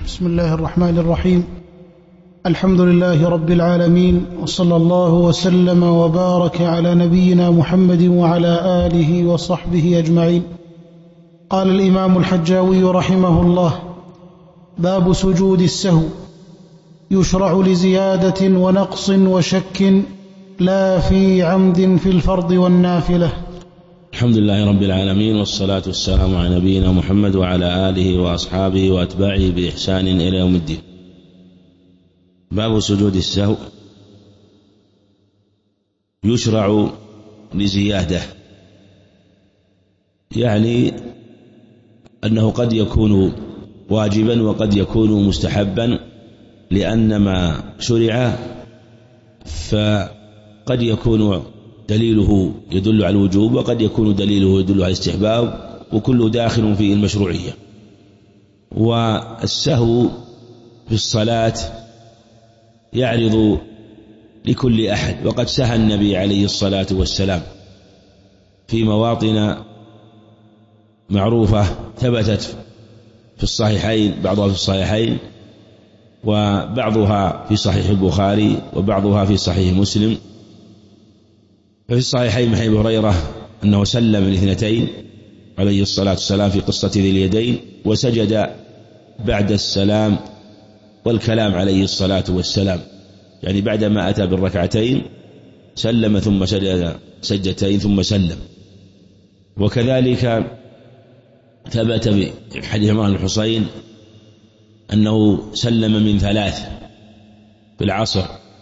بسم الله الرحمن الرحيم. الحمد لله رب العالمين، وصلى الله وسلم وبارك على نبينا محمد وعلى آله وصحبه أجمعين. قال الإمام الحجاوي رحمه الله: باب سجود السهو. يشرع لزيادة ونقص وشك، لا في عمد في الفرض والنافلة. الحمد لله رب العالمين، والصلاة والسلام على نبينا محمد وعلى آله وأصحابه وأتباعه بإحسان إلى يوم الدين. باب سجود السهو. يشرع لزيادة، يعني أنه قد يكون واجبا وقد يكون مستحبا، لأن ما شرع فقد يكون دليله يدل على الوجوب وقد يكون دليله يدل على الاستحباب، وكله داخل في المشروعية. والسهو في الصلاة يعرض لكل أحد، وقد سهى النبي عليه الصلاة والسلام في مواطن معروفة ثبتت في الصحيحين، بعضها في الصحيحين وبعضها في صحيح البخاري وبعضها في صحيح مسلم. ففي الصحيحين من حديث أبي هريرة أنه سلم الاثنتين عليه الصلاة والسلام في قصة ذي اليدين، وسجد بعد السلام والكلام عليه الصلاة والسلام، يعني بعدما أتى بالركعتين سلم ثم سجد سجدتين ثم سلم. وكذلك ثبت في حديث عمران الحصين أنه سلم من 3 في العصر،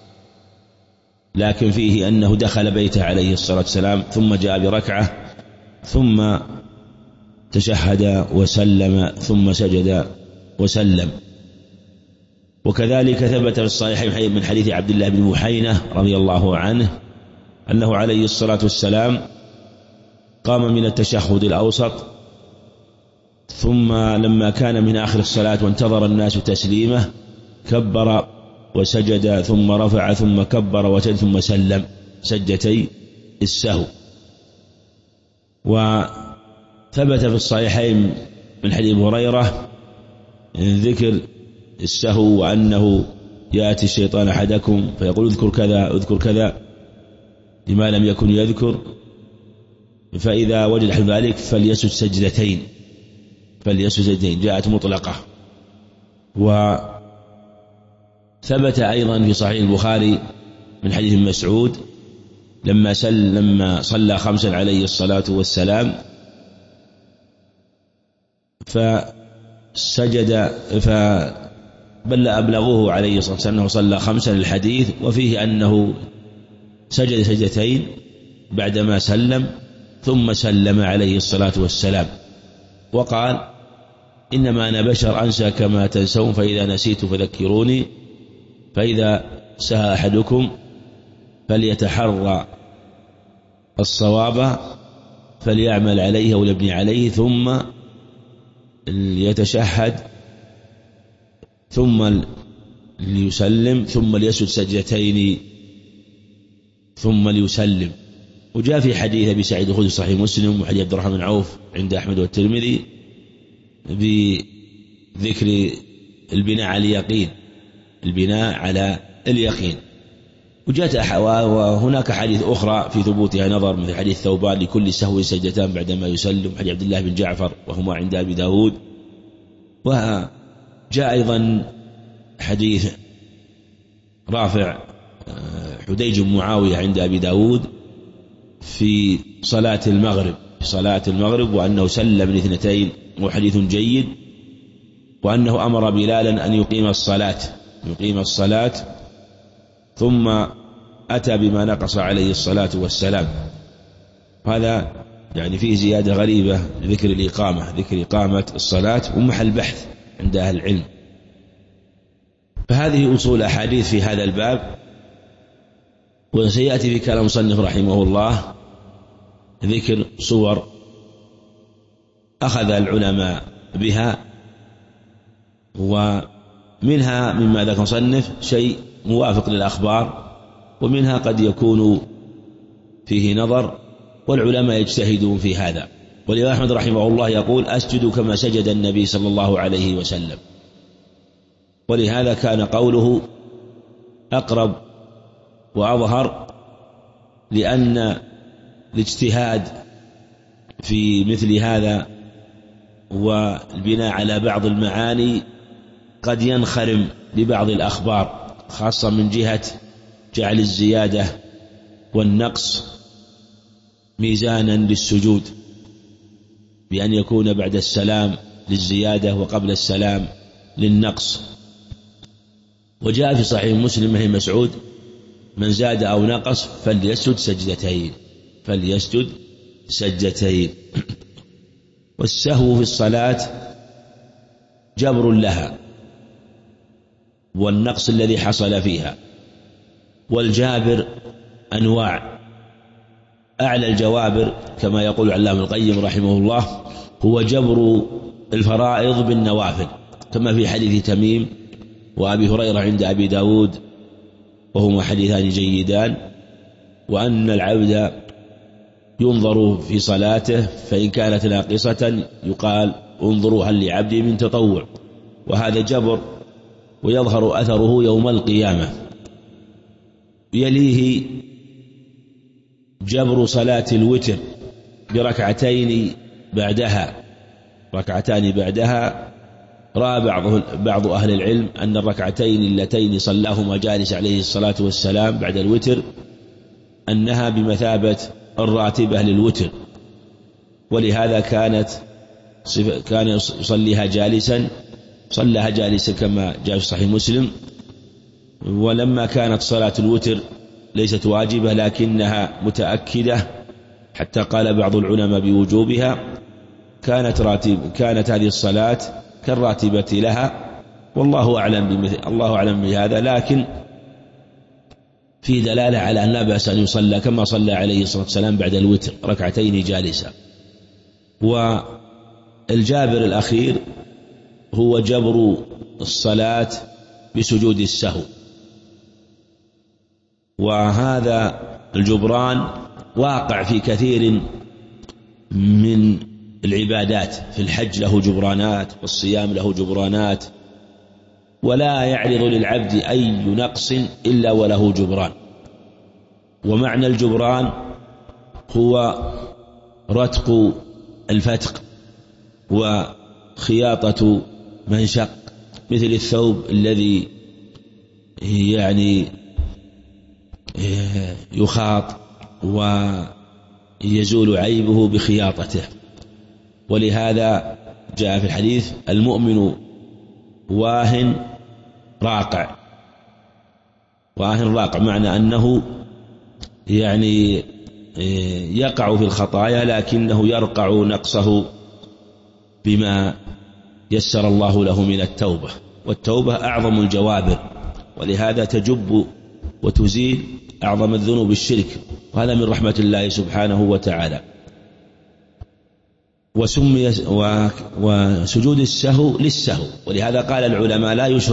لكن فيه أنه دخل بيته عليه الصلاة والسلام ثم جاء بركعة ثم تشهد وسلم ثم سجد وسلم. وكذلك ثبت في الصحيحين من حديث عبد الله بن بحينة رضي الله عنه أنه عليه الصلاة والسلام قام من التشهد الأوسط، ثم لما كان من آخر الصلاة وانتظر الناس تسليمه كبر وسجد ثم رفع ثم كبر وسجد ثم سلم سجدتي السهو. وثبت في الصحيحين من حديث أبي هريرة ذكر السهو، وأنه يأتي الشيطان أحدكم فيقول اذكر كذا اذكر كذا لما لم يكن يذكر، فإذا وجد أحد ذلك فليسجد سجدتين جاءت مطلقة. وثبت أيضا في صحيح البخاري من حديث ابن مسعود لما صلى 5 عليه الصلاة والسلام فسجد بل أبلغوه عليه الصلاة والسلام أنه صلى 5 للحديث، وفيه أنه سجد سجدتين بعدما سلم ثم سلم عليه الصلاة والسلام، وقال إنما أنا بشر أنسى كما تنسون، فإذا نسيت فذكروني، فإذا سهى أحدكم فليتحرى الصواب فليعمل عليه أو يبني عليه، ثم ليتشهد ثم ليسلم ثم ليسجد سجدتين ثم ليسلم. وجاء في حديث أبي سعيد الخدري صحيح مسلم وحديث عبد الرحمن بن عوف عند أحمد والترمذي بذكر البناء على اليقين. وهناك حديث أخرى في ثبوتها نظر، مثل حديث ثوبان لكل سهو سجدتان بعدما يسلم، حديث عبد الله بن جعفر وهما عند أبي داود. وجاء أيضا حديث رافع حديج بن معاوية عند أبي داود في صلاة المغرب وأنه سلم الاثنتين، وحديث جيد، وأنه أمر بلالا أن يقيم الصلاة ثم أتى بما نقص عليه الصلاة والسلام. هذا يعني فيه زيادة غريبة ذكر إقامة الصلاة ومحل بحث عند أهل العلم. فهذه أصول أحاديث في هذا الباب. وسيأتي في كلام المصنف رحمه الله ذكر صور أخذ العلماء بها، ومنها مما ذكر المصنف شيء موافق للأخبار، ومنها قد يكون فيه نظر، والعلماء يجتهدون في هذا. والإمام أحمد رحمه الله يقول: أسجد كما سجد النبي صلى الله عليه وسلم. ولهذا كان قوله أقرب وأظهر، لأن الاجتهاد في مثل هذا والبناء على بعض المعاني قد ينخرم ببعض الأخبار، خاصة من جهة جعل الزيادة والنقص ميزانا للسجود، بأن يكون بعد السلام للزيادة وقبل السلام للنقص. وجاء في صحيح مسلم من مسعود: من زاد أو نقص فليسجد سجدتين. والسهو في الصلاة جبر لها والنقص الذي حصل فيها. والجابر أنواع، أعلى الجوابر كما يقول العلامة القيم رحمه الله هو جبر الفرائض بالنوافل، كما في حديث تميم وأبي هريرة عند أبي داود، وهما حديثان جيدان. وأن العبد ينظر في صلاته، فإن كانت ناقصة يقال انظروا هل لعبدي من تطوع، وهذا جبر ويظهر أثره يوم القيامة. يليه جبر صلاة الوتر بركعتين بعدها، رأى بعض أهل العلم أن الركعتين اللتين صلاهما جالس عليه الصلاة والسلام بعد الوتر أنها بمثابة الراتبة للوتر، ولهذا كان يصليها جالسا، صلىها جالسا كما جاء في صحيح مسلم. ولما كانت صلاة الوتر ليست واجبة لكنها متأكدة حتى قال بعض العلماء بوجوبها، كانت هذه الصلاة كالراتبة لها، والله أعلم بهذا. لكن في دلالة على أن لا بأس أن يصلى كما صلى عليه الصلاة والسلام بعد الوتر ركعتين جالسا. والجابر الأخير هو جبر الصلاة بسجود السهو، وهذا الجبران واقع في كثير من العبادات. في الحج له جبرانات، والصيام له جبرانات، ولا يعرض للعبد أي نقص إلا وله جبران. ومعنى الجبران هو رتق الفتق وخياطة من شق، مثل الثوب الذي يخاط ويزول عيبه بخياطته. ولهذا جاء في الحديث: المؤمن واهن راقع. معنى أنه يقع في الخطايا لكنه يرقع نقصه بما يسر الله له من التوبة، والتوبة أعظم الجوابر، ولهذا تجب وتزيل أعظم الذنوب الشرك، وهذا من رحمة الله سبحانه وتعالى. وسجود السهو للسهو، ولهذا قال العلماء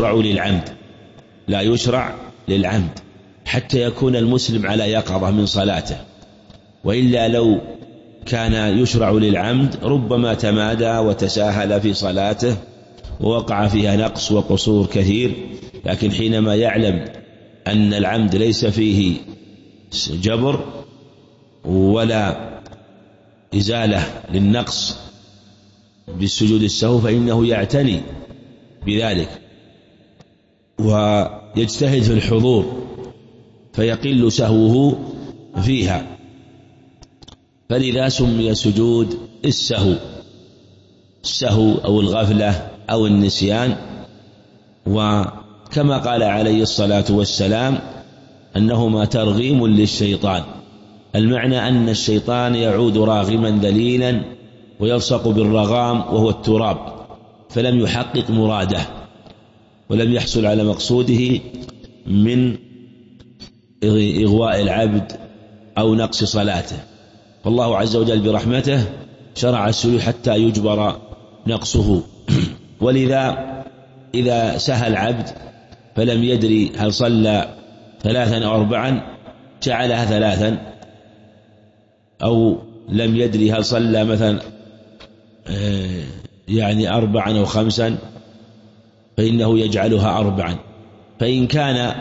لا يشرع للعمد حتى يكون المسلم على يقظة من صلاته، وإلا لو كان يشرع للعمد ربما تمادى وتساهل في صلاته ووقع فيها نقص وقصور كثير. لكن حينما يعلم أن العمد ليس فيه جبر ولا إزالة للنقص بالسجود السهو فإنه يعتني بذلك ويجتهد في الحضور فيقل سهوه فيها. فلذا سمي سجود السهو أو الغفلة أو النسيان. وكما قال عليه الصلاة والسلام أنهما ترغيم للشيطان، المعنى أن الشيطان يعود راغما ذليلا ويلصق بالرغام وهو التراب، فلم يحقق مراده ولم يحصل على مقصوده من إغواء العبد أو نقص صلاته. فالله عز وجل برحمته شرع السجود حتى يجبر نقصه. ولذا إذا سهى العبد فلم يدري هل صلى 3 أو 4 جعلها 3، أو لم يدري هل صلى مثلا 4 أو 5 فإنه يجعلها 4. فإن كان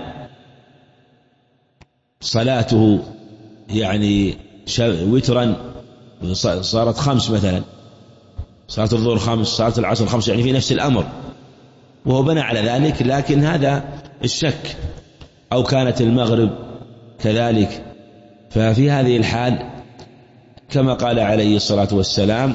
صلاته يعني وترا صارت 5 مثلا، صلاة الظهر 5، صلاة العصر 5، يعني في نفس الأمر، وهو بنى على ذلك، لكن هذا الشك. أو كانت المغرب كذلك، ففي هذه الحال كما قال عليه الصلاة والسلام،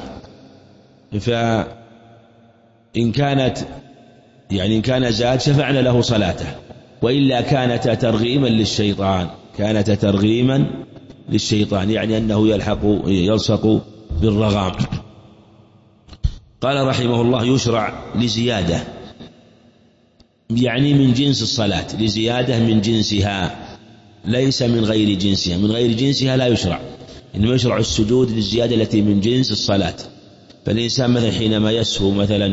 فإن كانت يعني إن كان زاد شفعنا له صلاته، وإلا كانت ترغيما للشيطان، كانت ترغيما للشيطان، يعني أنه يلصق بالرغام. قال رحمه الله: يشرع لزيادة، يعني من جنس الصلاة، لزيادة من جنسها، ليس من غير جنسها. من غير جنسها لا يشرع، إنما يشرع السجود للزيادة التي من جنس الصلاة. فالإنسان مثلا حينما يسهو مثلا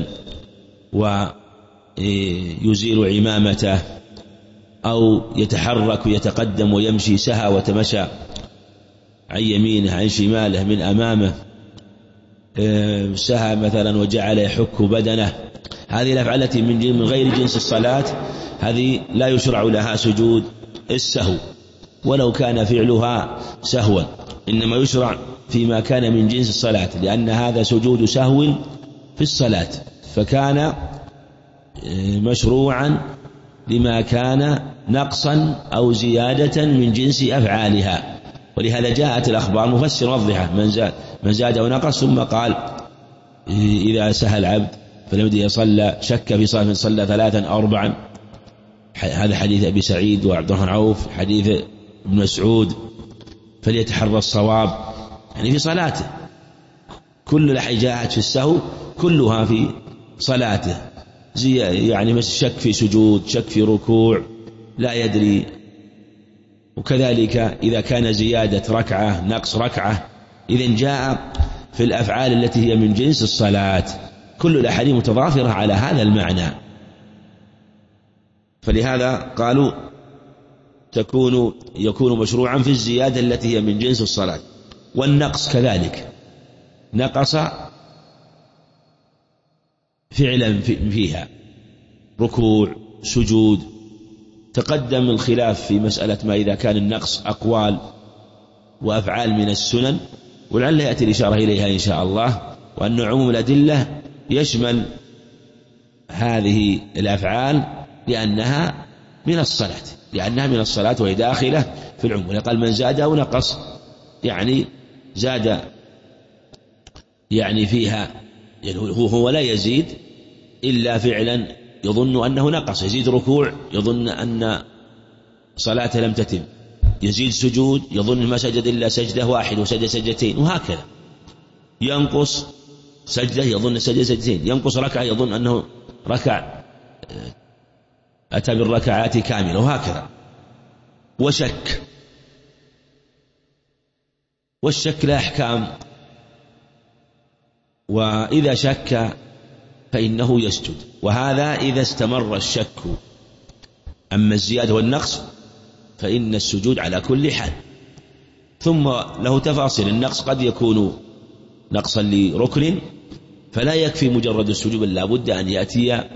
ويزيل عمامته، أو يتحرك ويتقدم ويمشي، سهى وتمشى عن يمينه عن شماله من أمامه، سهى مثلا وجعل يحك بدنه، هذه الأفعال التي من غير جنس الصلاة هذه لا يشرع لها سجود السهو ولو كان فعلها سهوا، إنما يشرع فيما كان من جنس الصلاة، لأن هذا سجود سهو في الصلاة، فكان مشروعا لما كان نقصا أو زيادة من جنس أفعالها. ولهذا جاءت الأخبار مفسرة واضحة: من زاد ونقص، ثم قال: إذا سهى العبد فلم يدري صلى، شك في صلاة صلى 3 أو 4. هذا حديث أبي سعيد وعبد الرحمن عوف، حديث ابن مسعود: فليتحرى الصواب، يعني في صلاته. كل الأحاديث جاءت في السهو كلها في صلاته، يعني مثل شك في سجود، شك في ركوع، لا يدري. وكذلك إذا كان زيادة ركعة، نقص ركعة، إذن جاء في الأفعال التي هي من جنس الصلاة. كل الأحاديث متضافرة على هذا المعنى، فلهذا قالوا يكون مشروعا في الزيادة التي هي من جنس الصلاة. والنقص كذلك، نقص فعلا فيها، ركوع، سجود. تقدم الخلاف في مسألة ما إذا كان النقص أقوال وأفعال من السنن، ولعل يأتي الإشارة إليها إن شاء الله، وأن عموم الأدلة يشمل هذه الأفعال لأنها من الصلاة، وهي داخلة في العموم. قال: من زاد أو نقص، يعني زاد يعني فيها، يعني هو لا يزيد إلا فعلا يظن أنه نقص، يزيد ركوع يظن أن صلاته لم تتم، يزيد سجود يظن ما سجد إلا سجدة واحدة وسجد سجدتين، وهكذا. ينقص سجدة يظن سجد سجدتين، ينقص ركعة يظن أنه ركع، أتى بالركعات كاملة، وهكذا. والشك لا أحكام، وإذا شك فإنه يسجد، وهذا إذا استمر الشك. أما الزيادة والنقص فإن السجود على كل حال. ثم له تفاصيل: النقص قد يكون نقصا لركن، فلا يكفي مجرد السجود، بل لا بد أن يأتي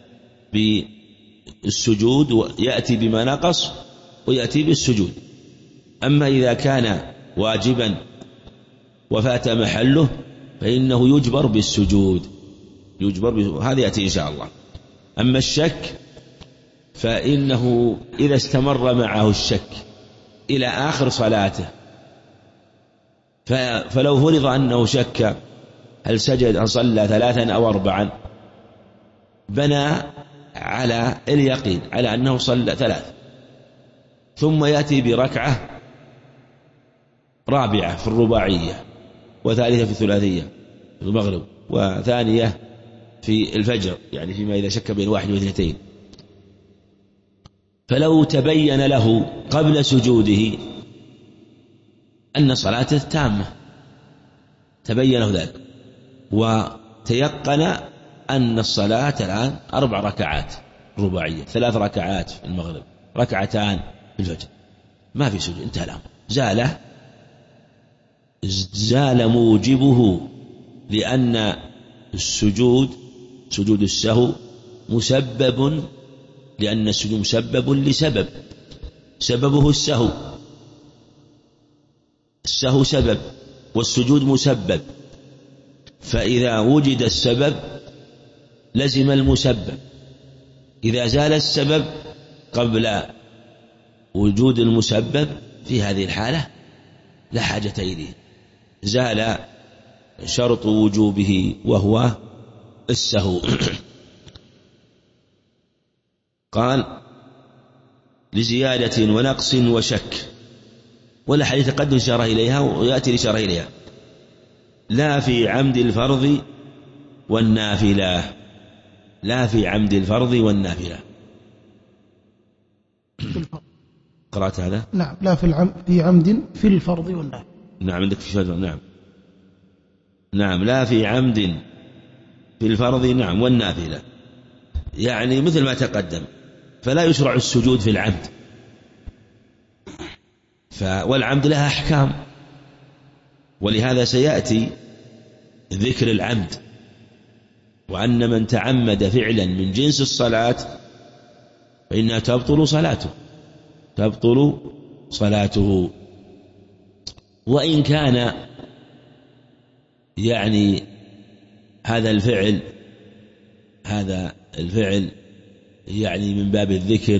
بالسجود، ويأتي بما نقص ويأتي بالسجود. أما إذا كان واجبا وفات محله فإنه يجبر بالسجود، هذا يأتي إن شاء الله. أما الشك فإنه إذا استمر معه الشك إلى آخر صلاته، فلو فرض أنه شك هل سجد أن صلى 3 أو 4، بنى على اليقين على أنه صلى 3، ثم يأتي بركعة رابعة في الرباعية، وثالثة في الثلاثية في المغرب، وثانية في الفجر، يعني فيما إذا شك بين 1 و2. فلو تبين له قبل سجوده أن صلاته تامة، تبين له ذلك، وتيقن أن الصلاة الآن 4 ركعات رباعية، 3 ركعات في المغرب، 2 ركعات في الفجر، ما في سجود، انتهى الأمر، زال موجبه، لأن السجود، سجود السهو، مسبب، لأن السجود مسبب لسبب، سببه السهو، السهو سبب والسجود مسبب، فإذا وجد السبب لزم المسبب. إذا زال السبب قبل وجود المسبب في هذه الحالة لا حاجة إليه، زال شرط وجوبه وهو السهو. قال لزيادة ونقص وشك، والأحاديث قد إشارة إليها ويأتي الإشارة إليها. لا في عمد الفرض والنافلة، لا في عمد الفرض والنافلة. قرأت هذا؟ نعم. لا في عمد في الفرض والنافلة. نعم عندك في شهر. نعم نعم. لا في عمد في الفرض نعم والنافلة، يعني مثل ما تقدم. فلا يشرع السجود في العمد، والعمد لها أحكام، ولهذا سيأتي ذكر العمد، وأن من تعمد فعلا من جنس الصلاة فإنها تبطل صلاته، تبطل صلاته. وإن كان يعني هذا الفعل يعني من باب الذكر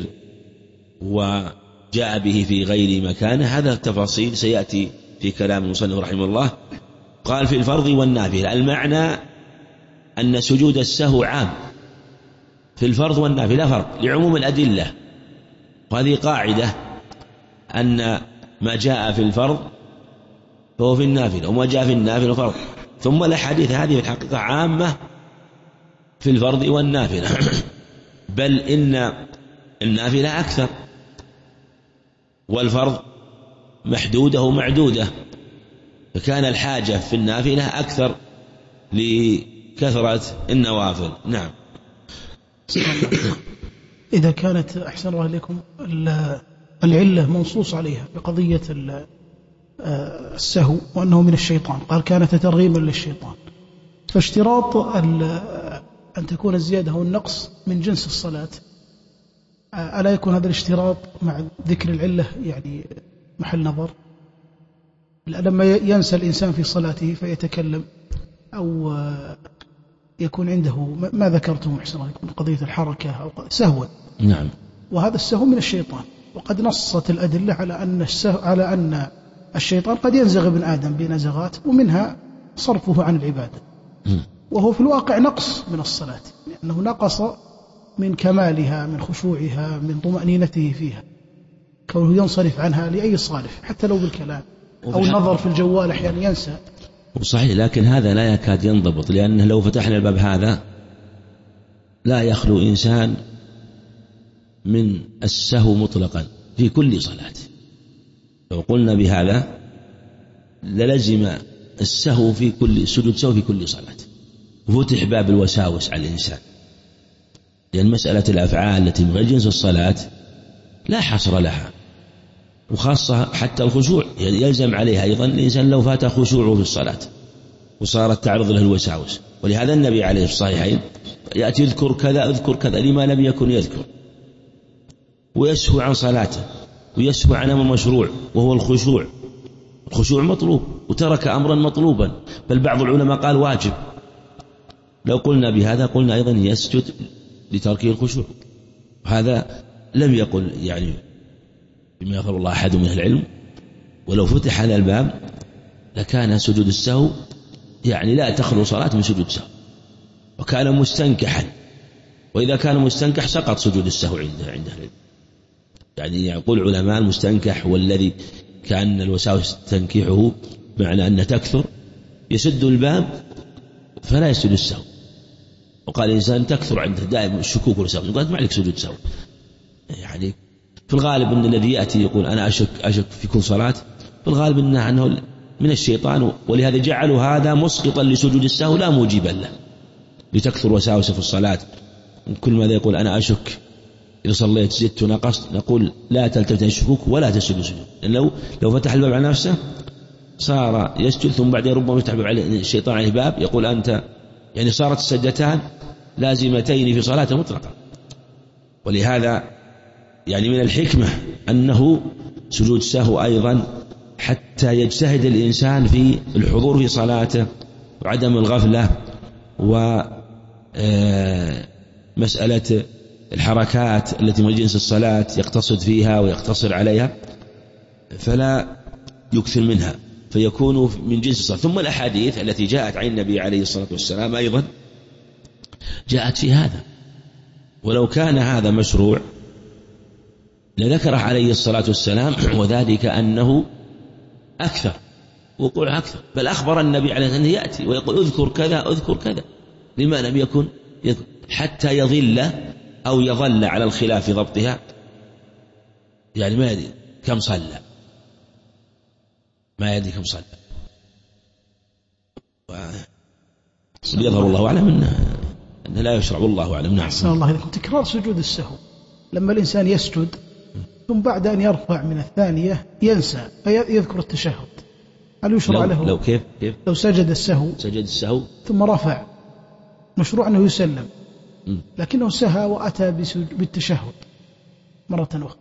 وجاء به في غير مكانه، هذا التفاصيل سيأتي في كلام المصنف رحمه الله. قال في الفرض والنافلة، المعنى أن سجود السهو عام في الفرض والنافلة، لا فرق لعموم الأدلة، وهذه قاعدة أن ما جاء في الفرض فهو في النافلة، وما جاء في النافلة فرض. ثم الأحاديث هذه في الحقيقة عامة في الفرض والنافلة، بل إن النافلة أكثر والفرض محدودة ومعدودة، فكان الحاجة في النافلة أكثر لكثرة النوافل. نعم. إذا كانت أحسن الله إليكم العلة منصوص عليها بقضية السهو وأنه من الشيطان، قال كانت ترغيما للشيطان، فاشتراط أن تكون الزيادة والنقص من جنس الصلاة، ألا يكون هذا الاشتراط مع ذكر العلة يعني محل نظر؟ لما ينسى الإنسان في صلاته فيتكلم أو يكون عنده ما ذكرته أحسن الله إليكم قضية الحركة أو سهوا، نعم، وهذا السهو من الشيطان، وقد نصت الأدلة على أن الشيطان قد ينزغ ابن آدم بنزغات ومنها صرفه عن العبادة، وهو في الواقع نقص من الصلاة، لأنه نقص من كمالها، من خشوعها، من طمأنينته فيها، كونه ينصرف عنها لأي صالح حتى لو بالكلام أو النظر في الجوال أحيانا ينسى. صحيح، لكن هذا لا يكاد ينضبط، لأنه لو فتحنا الباب هذا لا يخلو إنسان من السهو مطلقا في كل صلاة. لو قلنا بهذا للزم السهو في كل سجود سهو في كل صلاة، وفتح باب الوساوس على الإنسان، لأن مسألة الأفعال التي من غير جنس الصلاة لا حصر لها، وخاصة حتى الخشوع يلزم عليها أيضا الإنسان لو فات خشوعه في الصلاة وصارت تعرض له الوساوس. ولهذا النبي عليه الصحيحين يأتي يذكر كذا اذكر كذا لما لم يكن يذكر، ويسهو عن صلاته ويسهو عن أمر مشروع وهو الخشوع. الخشوع مطلوب وترك أمرا مطلوبا، بل بعض العلماء قال واجب. لو قلنا بهذا قلنا أيضا يسجد لتركه الخشوع، وهذا لم يقل يعني بما يغفر الله أحد من العلم. ولو فتح هذا الباب لكان سجود السهو يعني لا تخلو صلاة من سجود السهو، وكان مستنكحا، وإذا كان مستنكح سقط سجود السهو عند العلم. يعني يقول علماء المستنكح والذي كأن الوساوس تنكحه، معنى أن تكثر، يسد الباب فلا يسجد السهو. وقال الإنسان تكثر عنده دائما الشكوك والسهو، يقول ما عليك سجود السهو. يعني في الغالب أن الذي يأتي يقول أنا أشك في كل صلاة، في الغالب أنه من الشيطان، ولهذا جعلوا هذا مسقطا لسجود السهو لا موجبا له، لتكثر وساوس في الصلاة. كل ماذا يقول أنا أشك، إذا صليت زدت ونقصت، نقول لا تلتفت الشكوك ولا تسجد سجود، لأن لو فتح الباب على نفسه صار يسجد، ثم بعدين ربما يفتح الشيطان عليه باب يقول أنت، يعني صارت السجدتان لازمتين في صلاة مطلقة. ولهذا يعني من الحكمة أنه سجود السهو أيضا حتى يجتهد الإنسان في الحضور في صلاته وعدم الغفلة، ومسألة الحركات التي من جنس الصلاة يقتصد فيها ويقتصر عليها فلا يكثر منها فيكون من جنس الصلاة. ثم الأحاديث التي جاءت عن النبي عليه الصلاة والسلام أيضا جاءت في هذا، ولو كان هذا مشروع لذكر عليه الصلاة والسلام، وذلك أنه أكثر وقوع أكثر، بل أخبر النبي عليه الصلاة والسلام يأتي ويقول اذكر كذا اذكر كذا، لما لم يكن حتى يضل أو يظل على الخلاف في ضبطها، يعني ما يدري كم صلى، ما يدري كم صلى، ويظهر الله أعلم أنه لا يشرع، والله أعلم. نعم. أحسن الله إليكم. تكرار سجود السهو لما الإنسان يسجد ثم بعد أن يرفع من الثانية ينسى فيذكر التشهد، هل يشرع له؟ لو كيف لو سجد السهو ثم رفع، مشروع أنه يسلم، لكنه سهى وأتى بالتشهد مرة أخرى،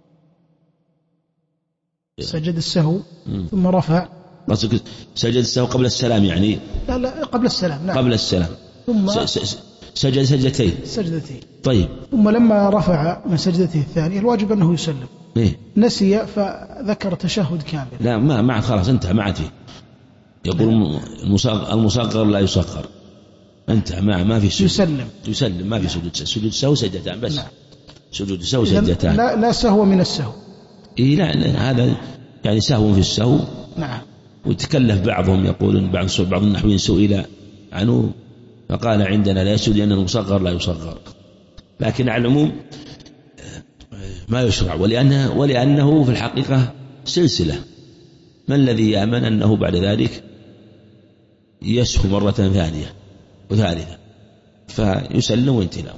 سجد السهو ثم رفع. سجد السهو قبل السلام يعني؟ لا قبل السلام. نعم. قبل السلام ثم سجد سجدتين. طيب. ثم لما رفع من سجدته الثانية الواجب أنه يسلم. نسي فذكر تشهد كامل. لا ما خلاص انتهى، ما عاد فيه. يقول المصغر لا يصغر، انتهى، ما في سجود. يسلم ما في سجود السهو سجدتان بس. نعم. سجود السهو سجدتان، لا سهو من السهو. لا هذا يعني سهو في السهو. نعم. وتكلف بعضهم، يقولون بعض النحويين سئل عنه فقال عندنا لا يسجد لأن المصغر لا يصغر، لكن على العموم ما يشرع، ولأنه في الحقيقة سلسلة، ما الذي يأمن أنه بعد ذلك يسهو مرة ثانية وثالثة، فيسلم وينتهي.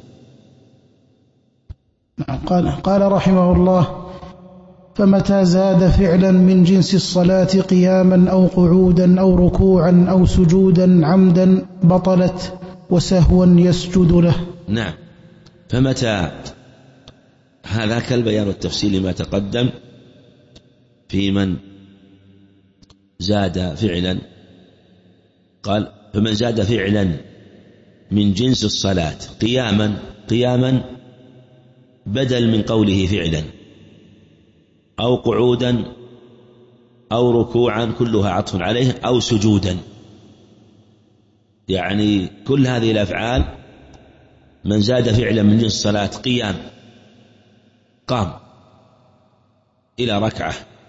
قال رحمه الله: فمتى زاد فعلا من جنس الصلاة قياما أو قعودا أو ركوعا أو سجودا عمدا بطلت وسهوا يسجد له. نعم. فمتى، هذا كالبيان والتفصيل لما تقدم في من زاد فعلا. قال: فمن زاد فعلا من جنس الصلاة قياما بدل من قوله فعلا، أو قعودا أو ركوعا كلها عطف عليه، أو سجودا، يعني كل هذه الأفعال من زاد فعلا من جنس الصلاة قيام، قام إلى ركعة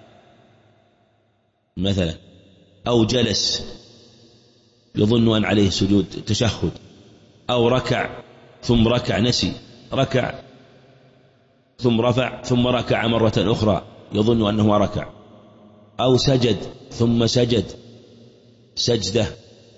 مثلا، أو جلس يظن أن عليه سجود تشهد، أو ركع ثم ركع نسي، ركع ثم رفع ثم ركع مرة أخرى يظن أنه ركع، أو سجد ثم سجد سجدة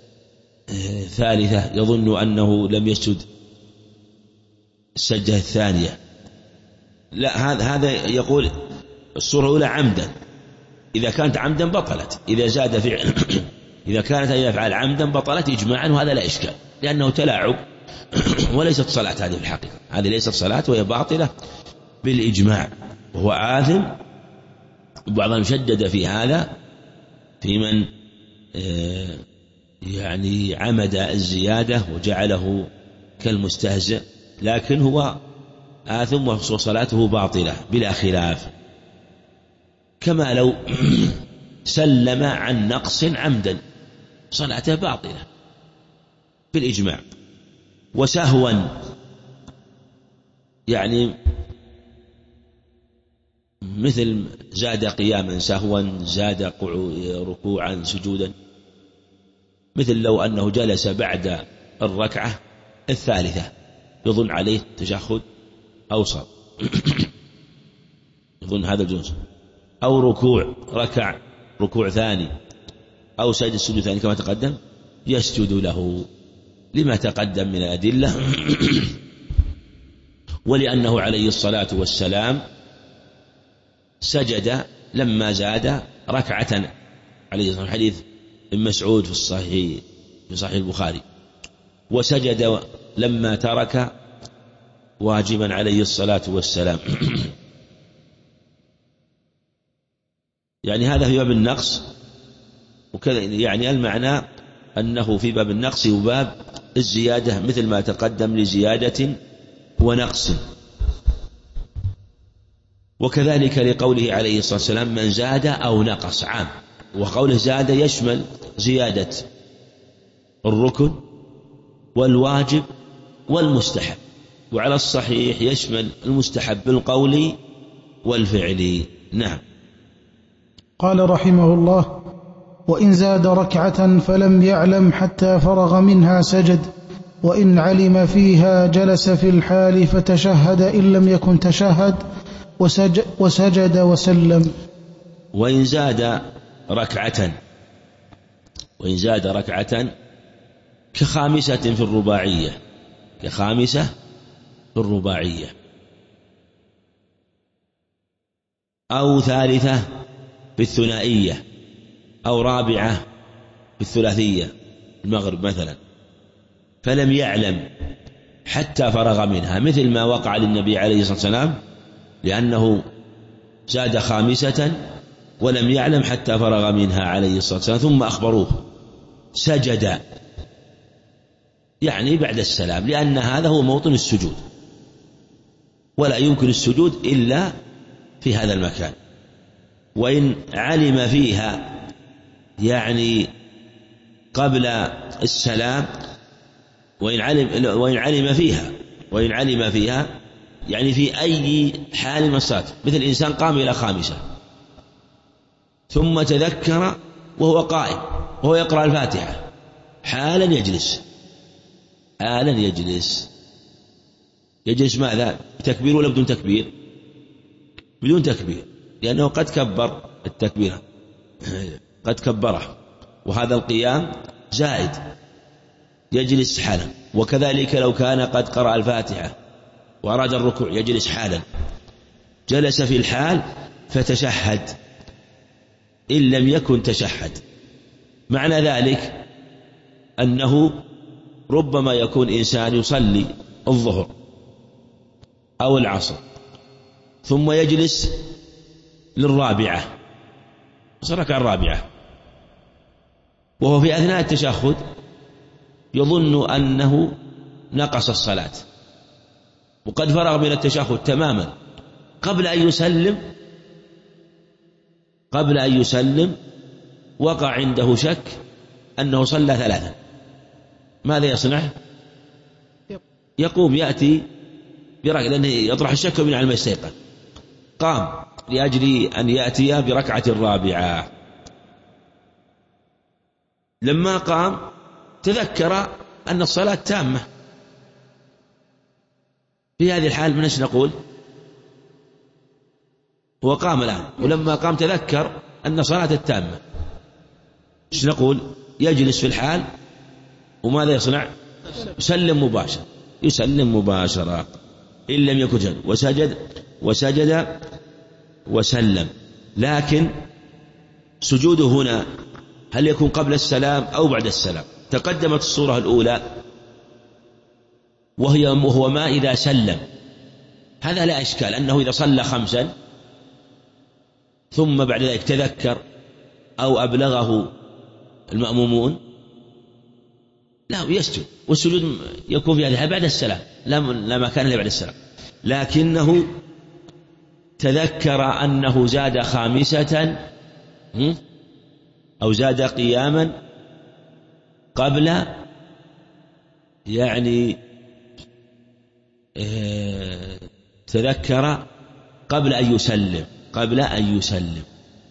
ثالثة يظن أنه لم يسجد السجدة الثانية. لا، هذا يقول الصورة الأولى عمدا، إذا كانت عمدا بطلت، إذا زاد فعل إذا كانت هذه الأفعال عمدا بطلت إجماعا، وهذا لا إشكال لأنه تلاعب وليست صلاة هذه في الحقيقة، هذه ليست صلاة وهي باطلة بالإجماع، وهو آثم. بعضهم شدد في هذا في من يعني عمد الزيادة وجعله كالمستهزئ، لكن هو آثم وصلاته باطلة بلا خلاف، كما لو سلم عن نقص عمدا صلاته باطلة بالإجماع. وسهوا يعني مثل زاد قياما سهوا، زاد ركوعا سجودا، مثل لو أنه جلس بعد الركعة الثالثة يظن عليه تشهد أوسط يظن هذا الجنس، أو ركوع ركع ركوع ثاني، أو سجد السجود ثاني كما تقدم، يسجد له لما تقدم من الأدلة ولأنه عليه الصلاة والسلام سجد لما زاد ركعة عليه الصلاة والسلام، حديث ابن مسعود في صحيح البخاري، وسجد لما ترك واجبا عليه الصلاة والسلام. يعني هذا في باب النقص، وكذا يعني المعنى أنه في باب النقص وباب الزيادة مثل ما تقدم لزيادة ونقص. وكذلك لقوله عليه الصلاة والسلام من زاد أو نقص عام، وقوله زاد يشمل زيادة الركن والواجب والمستحب، وعلى الصحيح يشمل المستحب بالقول والفعل. نعم. قال رحمه الله: وإن زاد ركعة فلم يعلم حتى فرغ منها سجد، وإن علم فيها جلس في الحال فتشهد إن لم يكن تشهد وسجد وسلم. وإن زاد ركعة كخامسة في الرباعية أو ثالثة في الثنائية أو رابعة في الثلاثية المغرب مثلا، فلم يعلم حتى فرغ منها، مثل ما وقع للنبي عليه الصلاة والسلام، لأنه زاد خامسة ولم يعلم حتى فرغ منها عليه الصلاة والسلام، ثم أخبروه سجد، يعني بعد السلام، لأن هذا هو موطن السجود، ولا يمكن السجود إلا في هذا المكان. وإن علم فيها يعني قبل السلام، وإن علم فيها يعني في أي حال من الصلاة، مثل الإنسان قام إلى خامسة ثم تذكر وهو قائم وهو يقرأ الفاتحة، حالا يجلس ماذا؟ بتكبير ولا بدون تكبير؟ بدون تكبير، لأنه قد كبر التكبير، قد كبره، وهذا القيام زائد، يجلس حالا. وكذلك لو كان قد قرأ الفاتحة وأراد الركوع يجلس حالا، جلس في الحال فتشهد إن لم يكن تشهد. معنى ذلك أنه ربما يكون إنسان يصلي الظهر أو العصر ثم يجلس للرابعة، ركعة الرابعة، وهو في أثناء التشهد يظن أنه نقص الصلاة، وقد فرغ من التشهد تماما، قبل أن يسلم وقع عنده شك أنه صلى ثلاثا. ماذا يصنع؟ يقوم يأتي بركعة، لأنه يطرح الشك من على ما يستيقن، قام لأجل أن يأتي بركعة الرابعة. لما قام تذكر أن الصلاة تامة، في هذه الحال من ايش نقول؟ هو قام الآن، ولما قام تذكر أن صلاة التامة، ايش نقول؟ يجلس في الحال وماذا يصنع؟ يسلم مباشرة إن لم يكن جد، وسجد وسلم. لكن سجوده هنا هل يكون قبل السلام أو بعد السلام؟ تقدمت الصورة الأولى وهو ما إذا سلم، هذا لا إشكال، أنه إذا صلى خمسا ثم بعد ذلك تذكر أو أبلغه المأمومون لا يسجد، والسجود يكون في هذا بعد السلام، لا مكان إلا بعد السلام. لكنه تذكر أنه زاد خامسة أو زاد قياما قبل يعني تذكر قبل أن يسلم.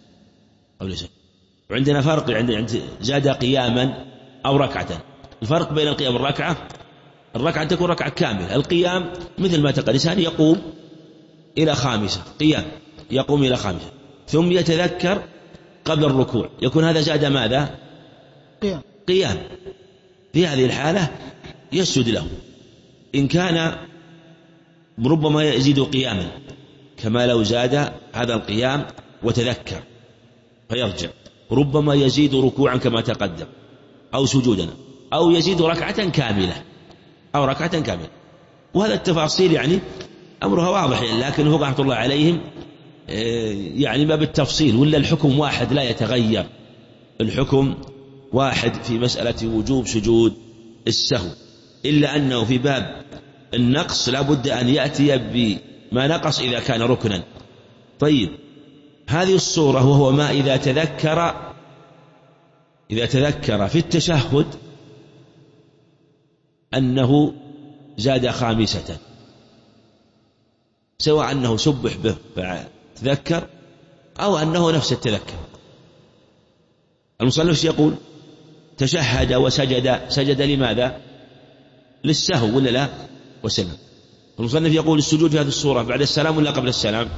وعندنا فرق عند زاد قياما أو ركعة. الفرق بين القيام الركعة تكون ركعة كاملة، القيام مثل ما تقول الإنسان يقوم إلى خامسة، يقوم إلى خامسة ثم يتذكر قبل الركوع، يكون هذا زاد ماذا؟ قيام. في هذه الحالة يسجد له، إن كان ربما يزيد قياما كما لو زاد هذا القيام وتذكر فيرجع، ربما يزيد ركوعا كما تقدم أو سجودا، أو يزيد ركعة كاملة أو ركعة كاملة. وهذا التفاصيل يعني أمرها واضح، لكن هو رحمة الله عليهم يعني ما بالتفصيل، ولا الحكم واحد لا يتغير، الحكم واحد في مسألة وجوب سجود السهو، إلا أنه في باب النقص لا بد أن يأتي بما نقص إذا كان ركنا. طيب، هذه الصورة وهو ما إذا تذكر في التشهد أنه زاد خامسة، سواء أنه سبح به فتذكر أو أنه نفس التذكر. المصنف يقول تشهد وسجد، سجد لماذا؟ للسهو ولا لا؟ وسلم. المصنف يقول السجود في هذه الصورة بعد السلام ولا قبل السلام؟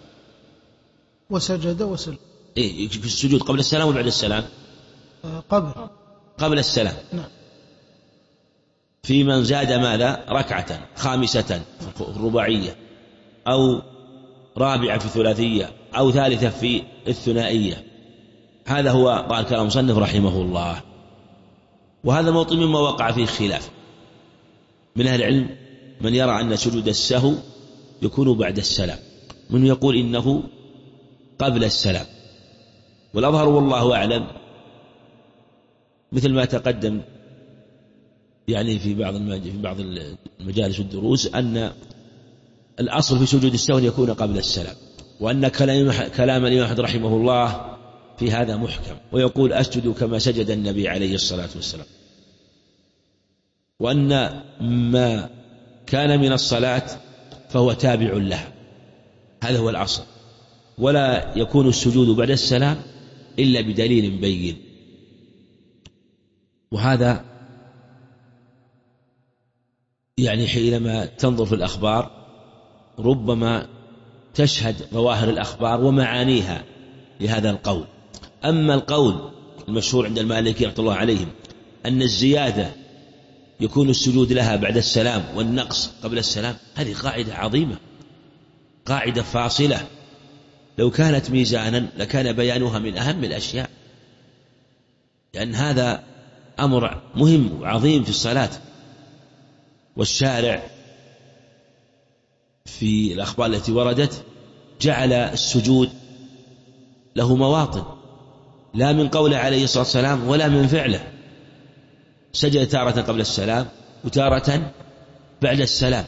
وسجد وسلم. إيه، في السجود قبل السلام وبعد السلام؟ قبل السلام. نعم. في من زاد ماذا؟ ركعة خامسة في الرباعية، أو رابعة في الثلاثية، أو ثالثة في الثنائية. هذا هو قال كلام المصنف رحمه الله. وهذا موطن مما وقع فيه خلاف من أهل العلم، من يرى أن سجود السهو يكون بعد السلام، من يقول إنه قبل السلام. والأظهر والله أعلم مثل ما تقدم يعني في بعض المجالس والدروس أن الأصل في سجود السهو يكون قبل السلام، وأن كلام الإمام أحمد رحمه الله في هذا محكم، ويقول أسجد كما سجد النبي عليه الصلاة والسلام، وأن ما كان من الصلاة فهو تابع لها، هذا هو الأصل. ولا يكون السجود بعد السلام إلا بدليل بين. وهذا يعني حينما تنظر في الأخبار ربما تشهد ظواهر الأخبار ومعانيها لهذا القول. أما القول المشهور عند المالكية رحمة الله عليهم أن الزيادة يكون السجود لها بعد السلام والنقص قبل السلام، هذه قاعدة عظيمة، قاعدة فاصلة، لو كانت ميزانا لكان بيانها من أهم الأشياء، لأن هذا أمر مهم وعظيم في الصلاة. والشارع في الأخبار التي وردت جعل السجود له مواطن، لا من قوله عليه الصلاة والسلام ولا من فعله، سجد تارة قبل السلام وتارة بعد السلام.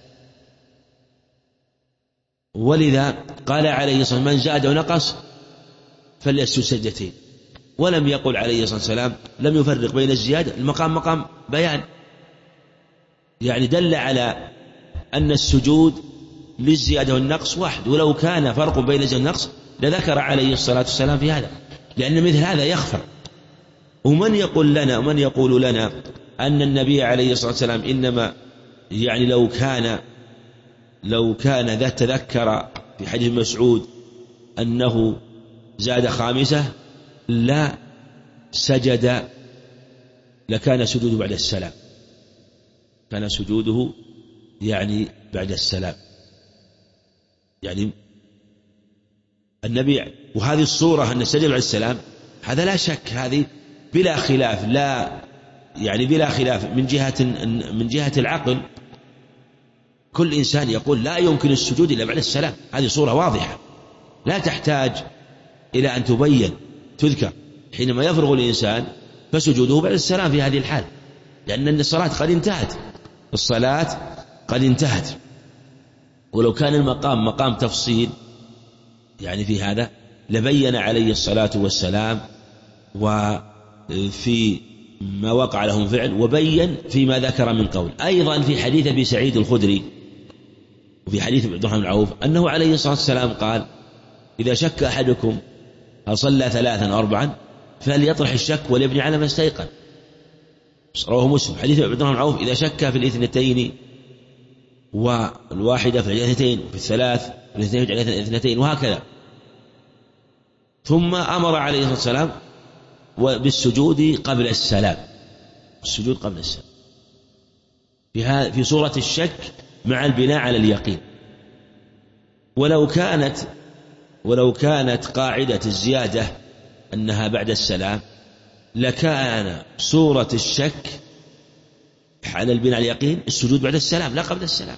ولذا قال عليه الصلاة والسلام من زاد ونقص فليسجد سجدتين، ولم يقل عليه الصلاة والسلام، لم يفرق بين الزيادة، المقام مقام بيان، يعني دل على أن السجود للزيادة والنقص واحد، ولو كان فرق بين الزيادة والنقص لذكر عليه الصلاة والسلام في هذا، لأن مثل هذا يخفر. ومن يقول لنا أن النبي عليه الصلاة والسلام إنما يعني لو كان ذا تذكر في حديث مسعود أنه زاد خامسة لا سجد لكان سجوده بعد السلام، كان سجوده يعني بعد السلام، يعني النبي. وهذه الصورة أن السجد بعد السلام هذا لا شك، هذه بلا خلاف، لا يعني بلا خلاف من جهة العقل، كل إنسان يقول لا يمكن السجود إلا بعد السلام، هذه صورة واضحة لا تحتاج إلى أن تذكر. حينما يفرغ الإنسان فسجوده بعد السلام في هذه الحال، لأن الصلاة قد انتهت. ولو كان المقام مقام تفصيل يعني في هذا لبين عليه الصلاة والسلام وفي ما وقع لهم فعل، وبين فيما ذكر من قول. أيضا في حديث أبي سعيد الخدري وفي حديث عبد الرحمن بن عوف أنه عليه الصلاة والسلام قال إذا شك أحدكم هل صلى 3 أو 4 فليطرح الشك وليبني على ما استيقن. رواه مسلم. حديث عبد الرحمن بن عوف إذا شك في الاثنتين والواحدة في الاثنتين وفي الثلاث والاثنين في الاثنتين وهكذا. ثم أمر عليه الصلاة والسلام بالسجود قبل السلام، السجود قبل السلام في صورة الشك مع البناء على اليقين. ولو كانت قاعدة الزيادة أنها بعد السلام لكان صورة الشك على البناء على اليقين السجود بعد السلام لا قبل السلام،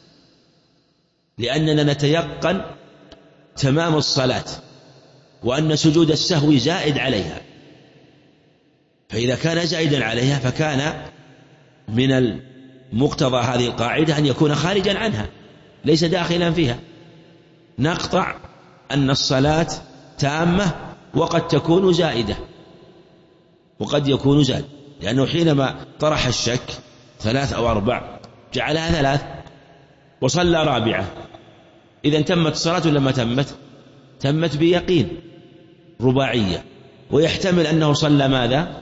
لأننا نتيقن تمام الصلاة وأن سجود السهو زائد عليها، فإذا كان زائدا عليها فكان من المقتضى هذه القاعدة أن يكون خارجا عنها ليس داخلا فيها، نقطع أن الصلاة تامة وقد تكون زائدة وقد يكون زاد، لأنه حينما طرح الشك 3 أو 4 جعلها 3 وصلى رابعة، إذا تمت الصلاة ولا ما تمت؟ تمت بيقين رباعية، ويحتمل أنه صلى ماذا؟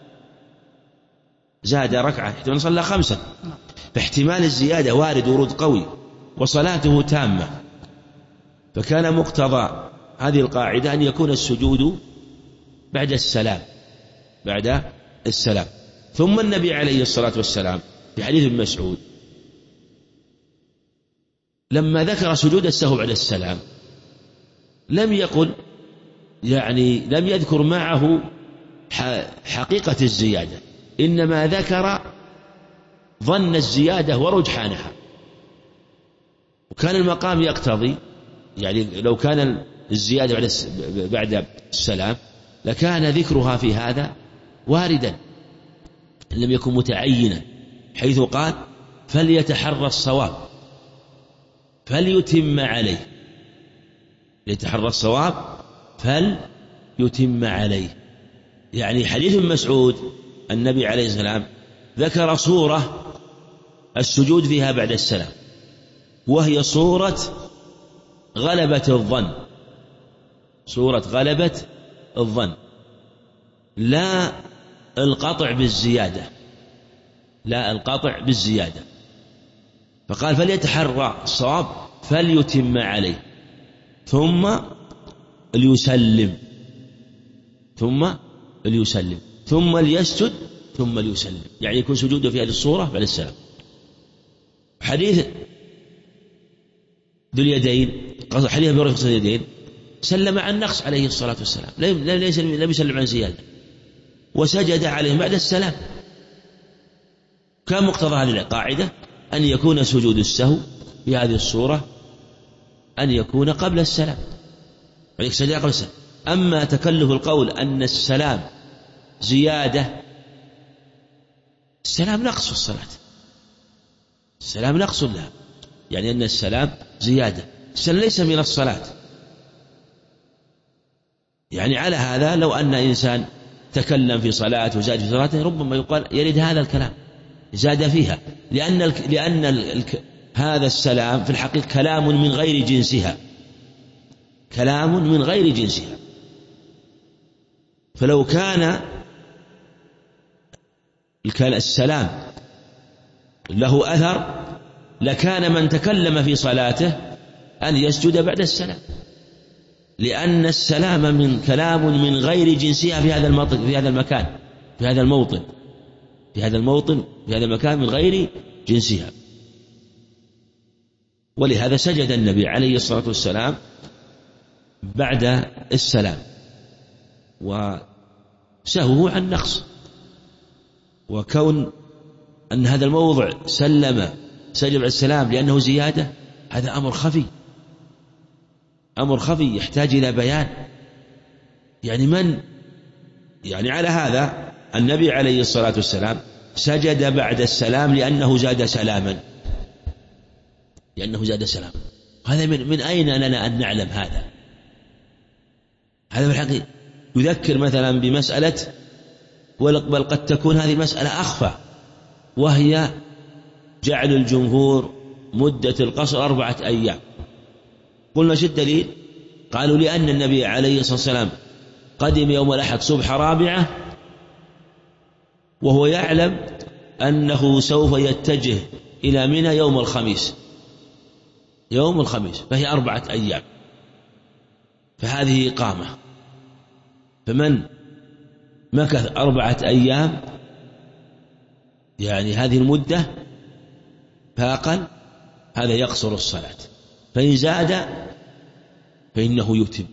زاد ركعة، احتمال صلى 5، فاحتمال الزيادة وارد ورود قوي وصلاته تامة، فكان مقتضى هذه القاعدة أن يكون السجود بعد السلام. ثم النبي عليه الصلاة والسلام في حديث ابن مسعود لما ذكر سجود السهو بعد السلام لم يقل لم يذكر معه حقيقة الزيادة، إنما ذكر ظن الزيادة ورجحانها، وكان المقام يقتضي لو كان الزيادة بعد السلام لكان ذكرها في هذا واردا لم يكن متعينا، حيث قال فليتحرى الصواب فليتم عليه، ليتحرى الصواب فليتم عليه. حديث ابن مسعود النبي عليه السلام ذكر صورة السجود فيها بعد السلام، وهي صورة غلبة الظن، لا القطع بالزيادة، فقال فليتحرى الصواب فليتم عليه ثم ليسلم ثم ليسجد ثم ليسلم، يكون سجوده في هذه الصورة بعد السلام. حديث ذو اليدين حديث ابي هريرة اليدين سلم عن نقص عليه الصلاة والسلام، لم يسلم عن زيادة، وسجد عليه بعد السلام. كان مقتضى هذه القاعدة أن يكون سجود السهو في هذه الصورة أن يكون قبل السلام، سجد قبل السلام. أما تكلف القول أن السلام زيادة، السلام نقص في الصلاة، السلام نقص لها، أن السلام زيادة، السلام ليس من الصلاة. على هذا لو أن إنسان تكلم في صلاة وزاد في صلاته ربما يقال يرد هذا الكلام زاد فيها، لأن هذا السلام في الحقيقة كلام من غير جنسها، فلو كان السلام له أثر لكان من تكلم في صلاته أن يسجد بعد السلام، لأن السلام من كلام من غير جنسها في هذا المكان في هذا المكان من غير جنسها. ولهذا سجد النبي عليه الصلاة والسلام بعد السلام، وسهوه عن نقص، وكون أن هذا الموضع سجد بعد السلام لأنه زيادة هذا أمر خفي يحتاج إلى بيان. على هذا النبي عليه الصلاة والسلام سجد بعد السلام لأنه زاد سلاما، هذا من أين لنا أن نعلم هذا؟ هذا بالحقيقة يذكر مثلا بمسألة، بل قد تكون هذه المسألة أخفى، وهي جعل الجمهور مدة القصر 4 أيام. قلنا شو الدليل؟ قالوا لأن النبي عليه الصلاة والسلام قدم يوم الأحد صبح رابعة وهو يعلم أنه سوف يتجه إلى منى يوم الخميس، فهي 4 أيام، فهذه إقامة، فمن مكث 4 أيام هذه المدة فأقل هذا يقصر الصلاة، فإن زاد فإنه يتم.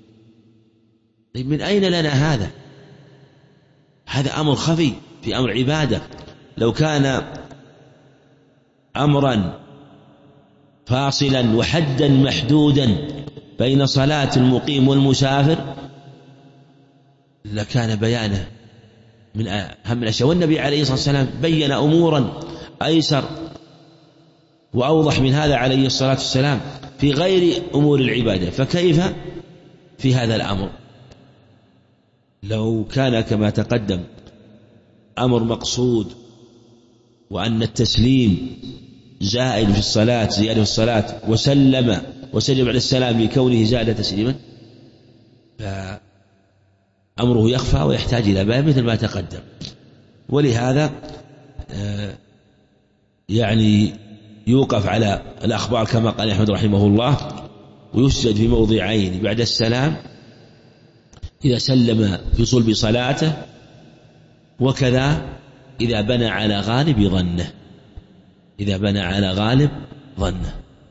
من أين لنا هذا؟ هذا أمر خفي في أمر عبادة. لو كان أمرا فاصلا وحدا محدودا بين صلاة المقيم والمسافر لكان بيانه من أهم الأشياء. والنبي عليه الصلاة والسلام بين أمورا أيسر وأوضح من هذا عليه الصلاة والسلام في غير أمور العبادة، فكيف في هذا الأمر؟ لو كان كما تقدم أمر مقصود وأن التسليم زائد في الصلاة، زيادة في الصلاة، وسلم وسجد على السلام لكونه زاد تسليما، فأمره يخفى ويحتاج إلى بيان مثل ما تقدم. ولهذا يعني يوقف على الأخبار كما قال أحمد رحمه الله، ويسجد في موضعين بعد السلام إذا سلم في صلب صلاته، وكذا إذا بنى على غالب ظنه، إذا بنى على غالب ظنه.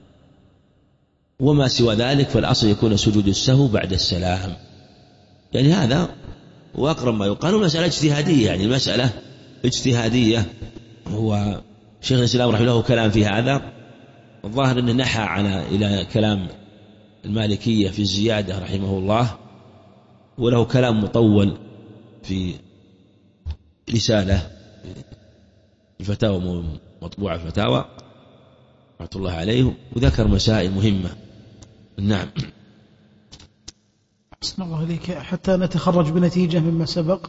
وما سوى ذلك فالأصل يكون سجود السهو بعد السلام. يعني هذا وأقرب ما يقال مسألة اجتهادية، يعني المسألة اجتهادية. هو شيخ الإسلام رحمه الله كلام في هذا، الظاهر أنه نحى إلى كلام المالكية في الزيادة رحمه الله، وله كلام مطول في رسالة الفتاوى مطبوعة الفتاوى رحمة الله عليه، وذكر مسائل مهمة. نعم. أحسن الله إليك. حتى نتخرج بنتيجة مما سبق،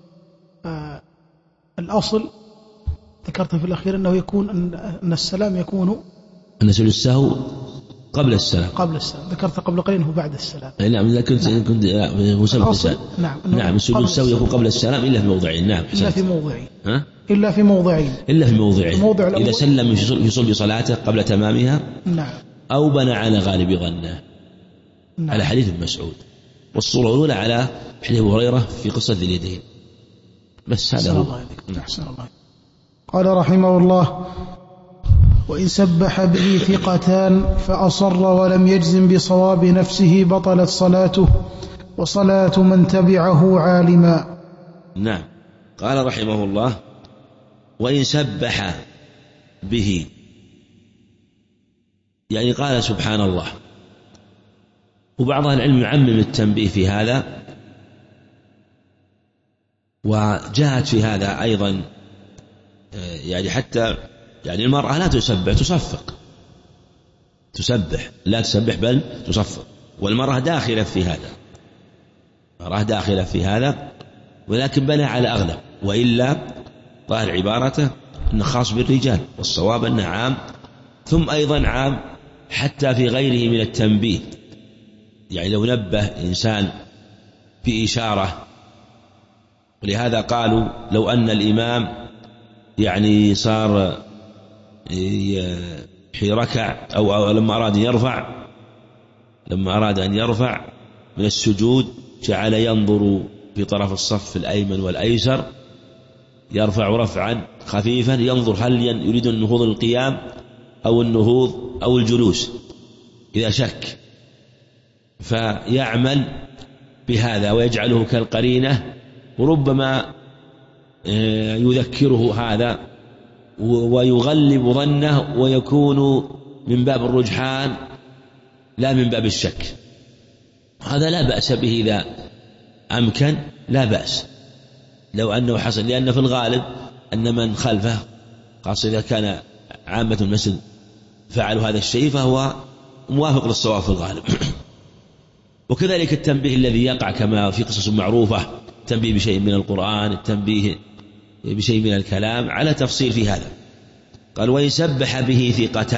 الأصل ذكرت في الأخير أنه يكون أن السلام يكون أن سجود السهو قبل السلام. قبل السلام ذكرت قبل قليل هو بعد السلام. نعم إذا كنت هو سبب السلام. نعم السجود السهو يكون قبل السلام إلا في موضعين. نعم إلا في موضعين. إلا في موضعين. إلا في موضعين. إذا سلم في صلب صلاته قبل تمامها. نعم. أو بنى على غالب ظنه. نعم. على حديث ابن مسعود. والصورة الأولى على حديث أبي هريرة في قصة ذي اليدين. بس هذا هو. أحسن الله. قال رحمه الله: وإن سبح به ثقتان فأصر ولم يجزم بصواب نفسه بطلت صلاته وصلاة من تبعه عالما. نعم. قال رحمه الله: وإن سبح به، يعني قال سبحان الله. وبعض العلم يعمم التنبيه في هذا، وجاءت في هذا أيضا يعني حتى يعني المرأة لا تسبح، تسبح لا تسبح بل تصفق، والمرأة داخلة في هذا، المرأة داخلة في هذا، ولكن بنى على أغلب، وإلا ظاهر عبارته أنه خاص بالرجال، والصواب أنه عام، ثم أيضا عام حتى في غيره من التنبيه. يعني لو نبه إنسان بإشارة، ولهذا قالوا لو أن الإمام يعني صار حين ركع أو لما أراد أن يرفع من السجود جعل ينظر في طرف الصف الأيمن والأيسر، يرفع رفعا خفيفا، ينظر هل يريد النهوض القيام أو النهوض أو الجلوس إذا شك، فيعمل بهذا ويجعله كالقرينة، وربما يذكره هذا ويغلب ظنه ويكون من باب الرجحان لا من باب الشك. هذا لا بأس به إذا أمكن، لا بأس لو أنه حصل، لأن في الغالب أن من خلفه خاصة إذا كان عامة المسجد فعلوا هذا الشيء فهو موافق للصواب في الغالب. وكذلك التنبيه الذي يقع كما في قصص معروفة، التنبيه بشيء من القرآن، التنبيه بشيء من الكلام، على تفصيل في هذا. قال: وإن سبح به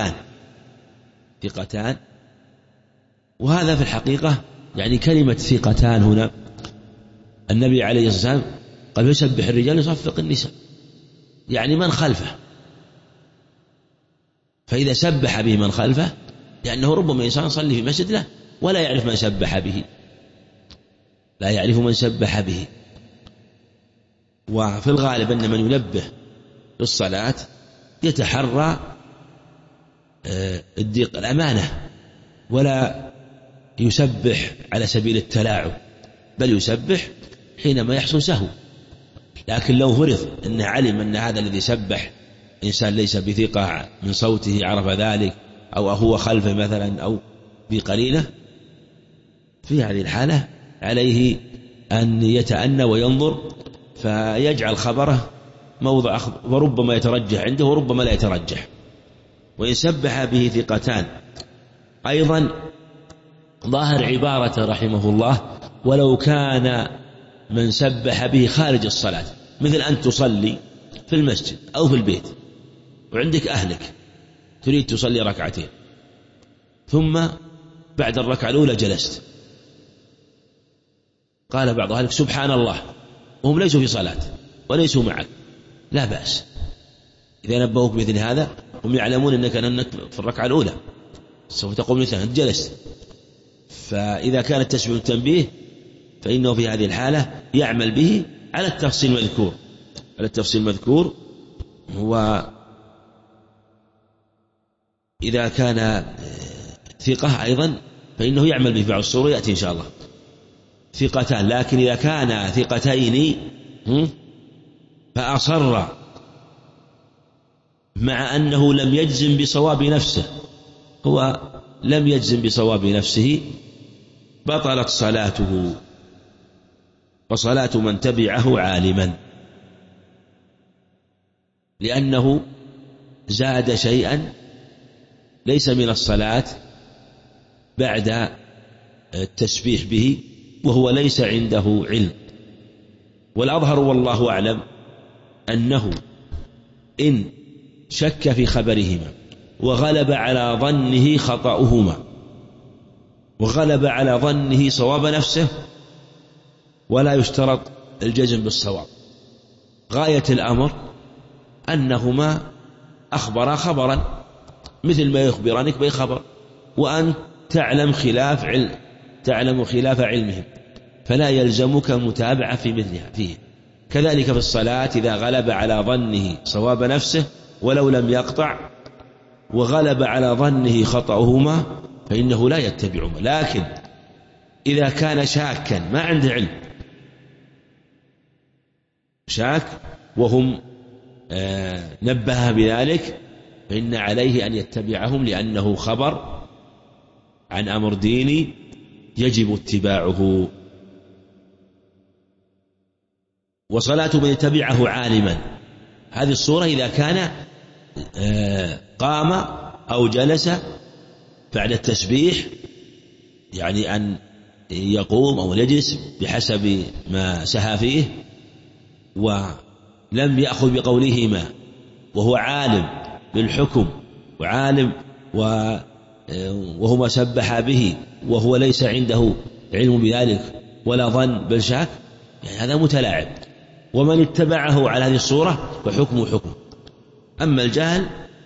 ثقتان، وهذا في الحقيقة يعني كلمة ثقتان هنا النبي عليه الصلاة والسلام قال: يسبح الرجال يصفق النساء، يعني من خلفه. فإذا سبح به من خلفه، لأنه ربما إنسان صلي في مسجد له ولا يعرف من سبح به، لا يعرف من سبح به. وفي الغالب أن من ينبه للصلاة يتحرى الدقة الأمانة، ولا يسبح على سبيل التلاعب، بل يسبح حينما يحصل سهو. لكن لو فرض أنه علم أن هذا الذي سبح إنسان ليس بثقة من صوته عرف ذلك، أو هو خلفه مثلا أو بقرينه، في هذه الحالة عليه أن يتأنى وينظر فيجعل خبره موضع أخذ، وربما يترجح عنده وربما لا يترجح. وإن سبح به ثقتان أيضا ظاهر عبارة رحمه الله ولو كان من سبح به خارج الصلاة، مثل أن تصلي في المسجد أو في البيت وعندك أهلك تريد تصلي ركعتين، ثم بعد الركعة الأولى جلست، قال بعض أهلك سبحان الله وهم ليسوا في صلاة وليسوا معك، لا بأس إذا نبهوك مثل هذا، هم يعلمون أنك في الركعة الأولى سوف تقوم مثلا أنت جلست. فإذا كان التسبيح والتنبيه فإنه في هذه الحالة يعمل به على التفصيل المذكور. على التفصيل المذكور هو إذا كان ثقة أيضا فإنه يعمل به بعض الصور يأتي إن شاء الله ثقتان. لكن إذا كان ثقتين فأصر مع أنه لم يجزم بصواب نفسه، هو لم يجزم بصواب نفسه، بطلت صلاته وصلاة من تبعه عالما، لأنه زاد شيئا ليس من الصلاة بعد التسبيح به وهو ليس عنده علم. والأظهر والله أعلم أنه إن شك في خبرهما وغلب على ظنه خطأهما وغلب على ظنه صواب نفسه، ولا يشترط الجزم بالصواب، غاية الأمر أنهما أخبرا خبرا مثل ما يخبرانك بخبر، وأن تعلم خلاف علمهم، فلا يلزمك متابعة في مثلها فيه. كذلك في الصلاة إذا غلب على ظنه صواب نفسه ولو لم يقطع وغلب على ظنه خطأهما فإنه لا يتبعهما. لكن إذا كان شاكا ما عنده علم، شاك وهم نبه بذلك، فإن عليه أن يتبعهم لأنه خبر عن أمر ديني يجب اتباعه. وصلاة من يتبعه عالما، هذه الصورة إذا كان قام أو جلس بعد التسبيح، يعني أن يقوم أو يجلس بحسب ما سهى فيه ولم يأخذ بقولهما وهو عالم بالحكم وعالم وهو ما سبح به وهو ليس عنده علم بذلك ولا ظن بل شاك، يعني هذا متلاعب. ومن اتبعه على هذه الصورة فحكمه حكم، أما الجهل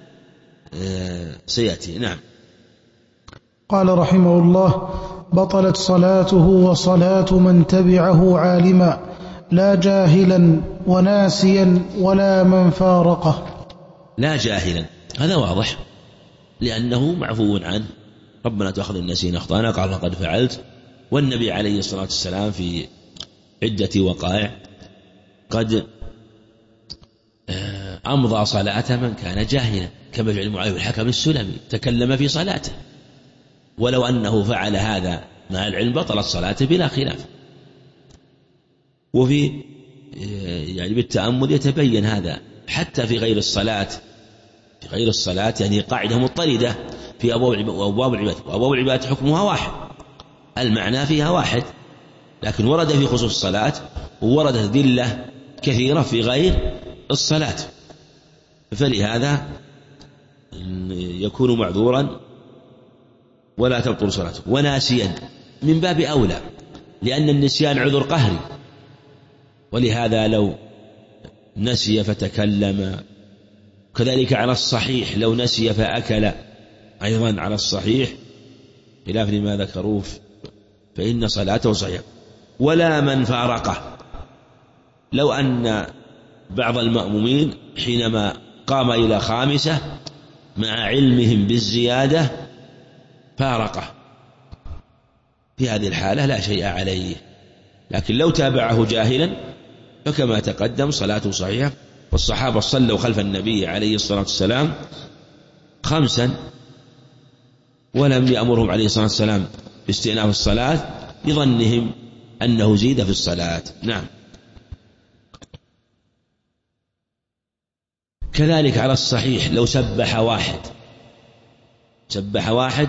سيأتي. نعم. قال رحمه الله: بطلت صلاته وصلاة من تبعه عالما لا جاهلا وناسيا ولا من فارقه. لا جاهلا هذا واضح لأنه معفو عنه، ربنا تأخذ النسينا أخطأنا قال فقد فعلت. والنبي عليه الصلاة والسلام في عدة وقائع قد أمضى صلاة من كان جاهلا، كما فعل معاوية بن الحكم السلمي تكلم في صلاته، ولو أنه فعل هذا مع العلم بطلت صلاته بلا خلاف. وفي يعني بالتأمل يتبين هذا حتى في غير الصلاة. في غير الصلاة يعني قاعدة مضطردة في أبواب العبادة، وأبواب العبادة حكمها واحد، المعنى فيها واحد، لكن ورد في خصوص الصلاة ووردت أدلة كثيرة في غير الصلاة، فلهذا يكون معذورا ولا تبطل صلاته. وناسيا من باب أولى، لأن النسيان عذر قهري، ولهذا لو نسي فتكلم، كذلك على الصحيح لو نسي فأكل أيضا على الصحيح خلاف لما ذكروه فإن صلاته صحيحة. ولا من فارقه، لو أن بعض المأمومين حينما قام إلى خامسة مع علمهم بالزيادة فارقه، في هذه الحالة لا شيء عليه. لكن لو تابعه جاهلا فكما تقدم صلاته صحيحة والصحابة صلوا خلف النبي عليه الصلاة والسلام 5 ولم يأمرهم عليه الصلاة والسلام باستئناف الصلاة لظنهم أنه زيد في الصلاة. نعم. كذلك على الصحيح لو سبح واحد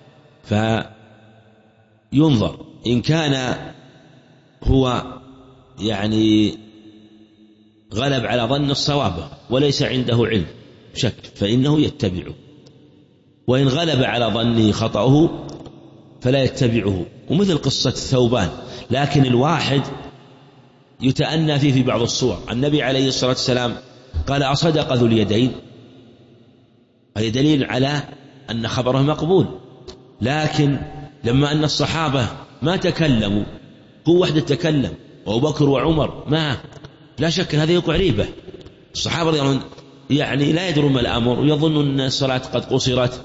فينظر إن كان هو يعني غلب على ظن الصواب وليس عنده علم شك فإنه يتبعه، وإن غلب على ظنه خطأه فلا يتبعه. ومثل قصة ثوبان، لكن الواحد يتأنى فيه في بعض الصور. النبي عليه الصلاة والسلام قال أصدق ذو اليدين، هذا دليل على أن خبره مقبول، لكن لما أن الصحابة ما تكلموا، هو وحده تكلم وأبو بكر وعمر معه، لا شك هذا يوقع ريبة. الصحابة يعني لا يدرون ما الأمر ويظنون أن الصلاة قد قصرت،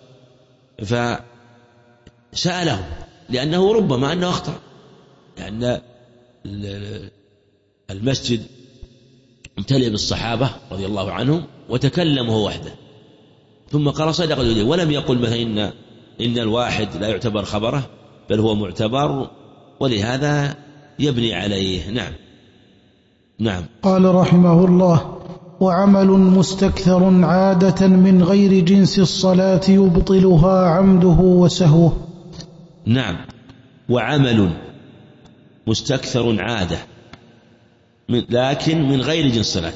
فسأله لأنه ربما أنه أخطأ، لأن المسجد امتلئ بالصحابة رضي الله عنهم وتكلم هو وحده، ثم قال صدق ذو اليدين، ولم يقل مثلا إن الواحد لا يعتبر خبره بل هو معتبر، ولهذا يبني عليه. نعم. نعم. قال رحمه الله: وعمل مستكثر عادة من غير جنس الصلاة يبطلها عمده وسهوه. نعم. وعمل مستكثر عادة لكن من غير جنس الصلاة،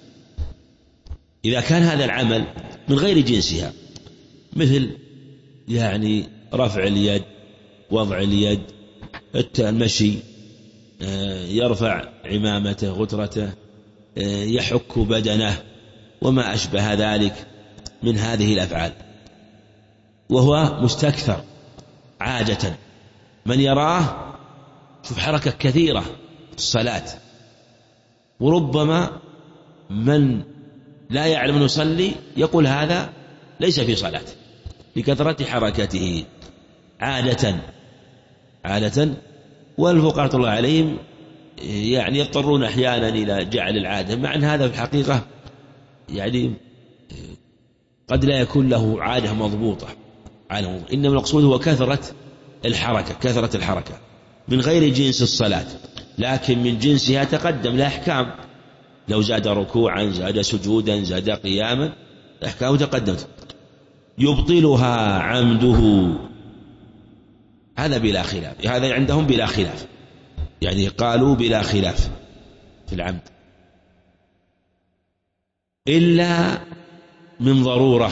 إذا كان هذا العمل من غير جنسها، مثل يعني رفع اليد، وضع اليد، المشي، يرفع عمامته غترته، يحك بدنه وما أشبه ذلك من هذه الأفعال، وهو مستكثر عادة، من يراه شوف حركة كثيرة في الصلاة، وربما من لا يعلم أن يصلي يقول هذا ليس في صلاة لكثرة حركته عادة. والفقهاء رحمة الله عليهم يعني يضطرون أحيانا إلى جعل العادة، مع أن هذا في الحقيقة يعني قد لا يكون له عادة مضبوطة، إنما المقصود هو كثرة الحركة من غير جنس الصلاة، لكن من جنسها تقدم له أحكام، لو زاد ركوعا، زاد سجودا، زاد قياما، أحكام تقدمت. يبطلها عمده، هذا بلا خلاف، هذا عندهم بلا خلاف، يعني قالوا بلا خلاف في العمد، إلا من ضرورة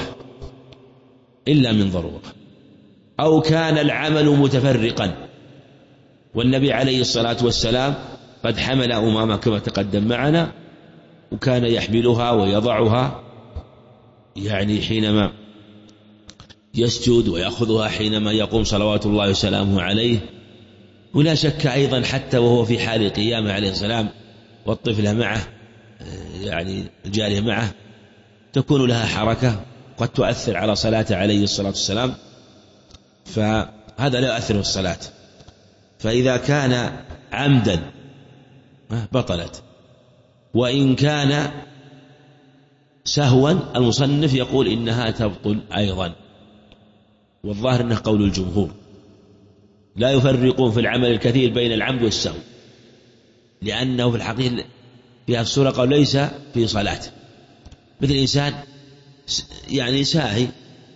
أو كان العمل متفرقا، والنبي عليه الصلاة والسلام قد حمل أمامة كما تقدم معنا، وكان يحملها ويضعها يعني حينما يسجد، ويأخذها حينما يقوم صلوات الله وسلامه عليه. ولا شك أيضا حتى وهو في حال قيامه عليه السلام والطفلة معه، يعني الجارية معه، تكون لها حركة قد تؤثر على صلاته عليه الصلاة والسلام، فهذا لا يؤثر في الصلاة. فإذا كان عمدا بطلت، وإن كان سهوا المصنف يقول إنها تبطل أيضا، والظاهر أنه قول الجمهور، لا يفرقون في العمل الكثير بين العمد والسهو، لأنه في الحقيقة في هذه السورة قال ليس في صلاة، مثل إنسان يعني ساهي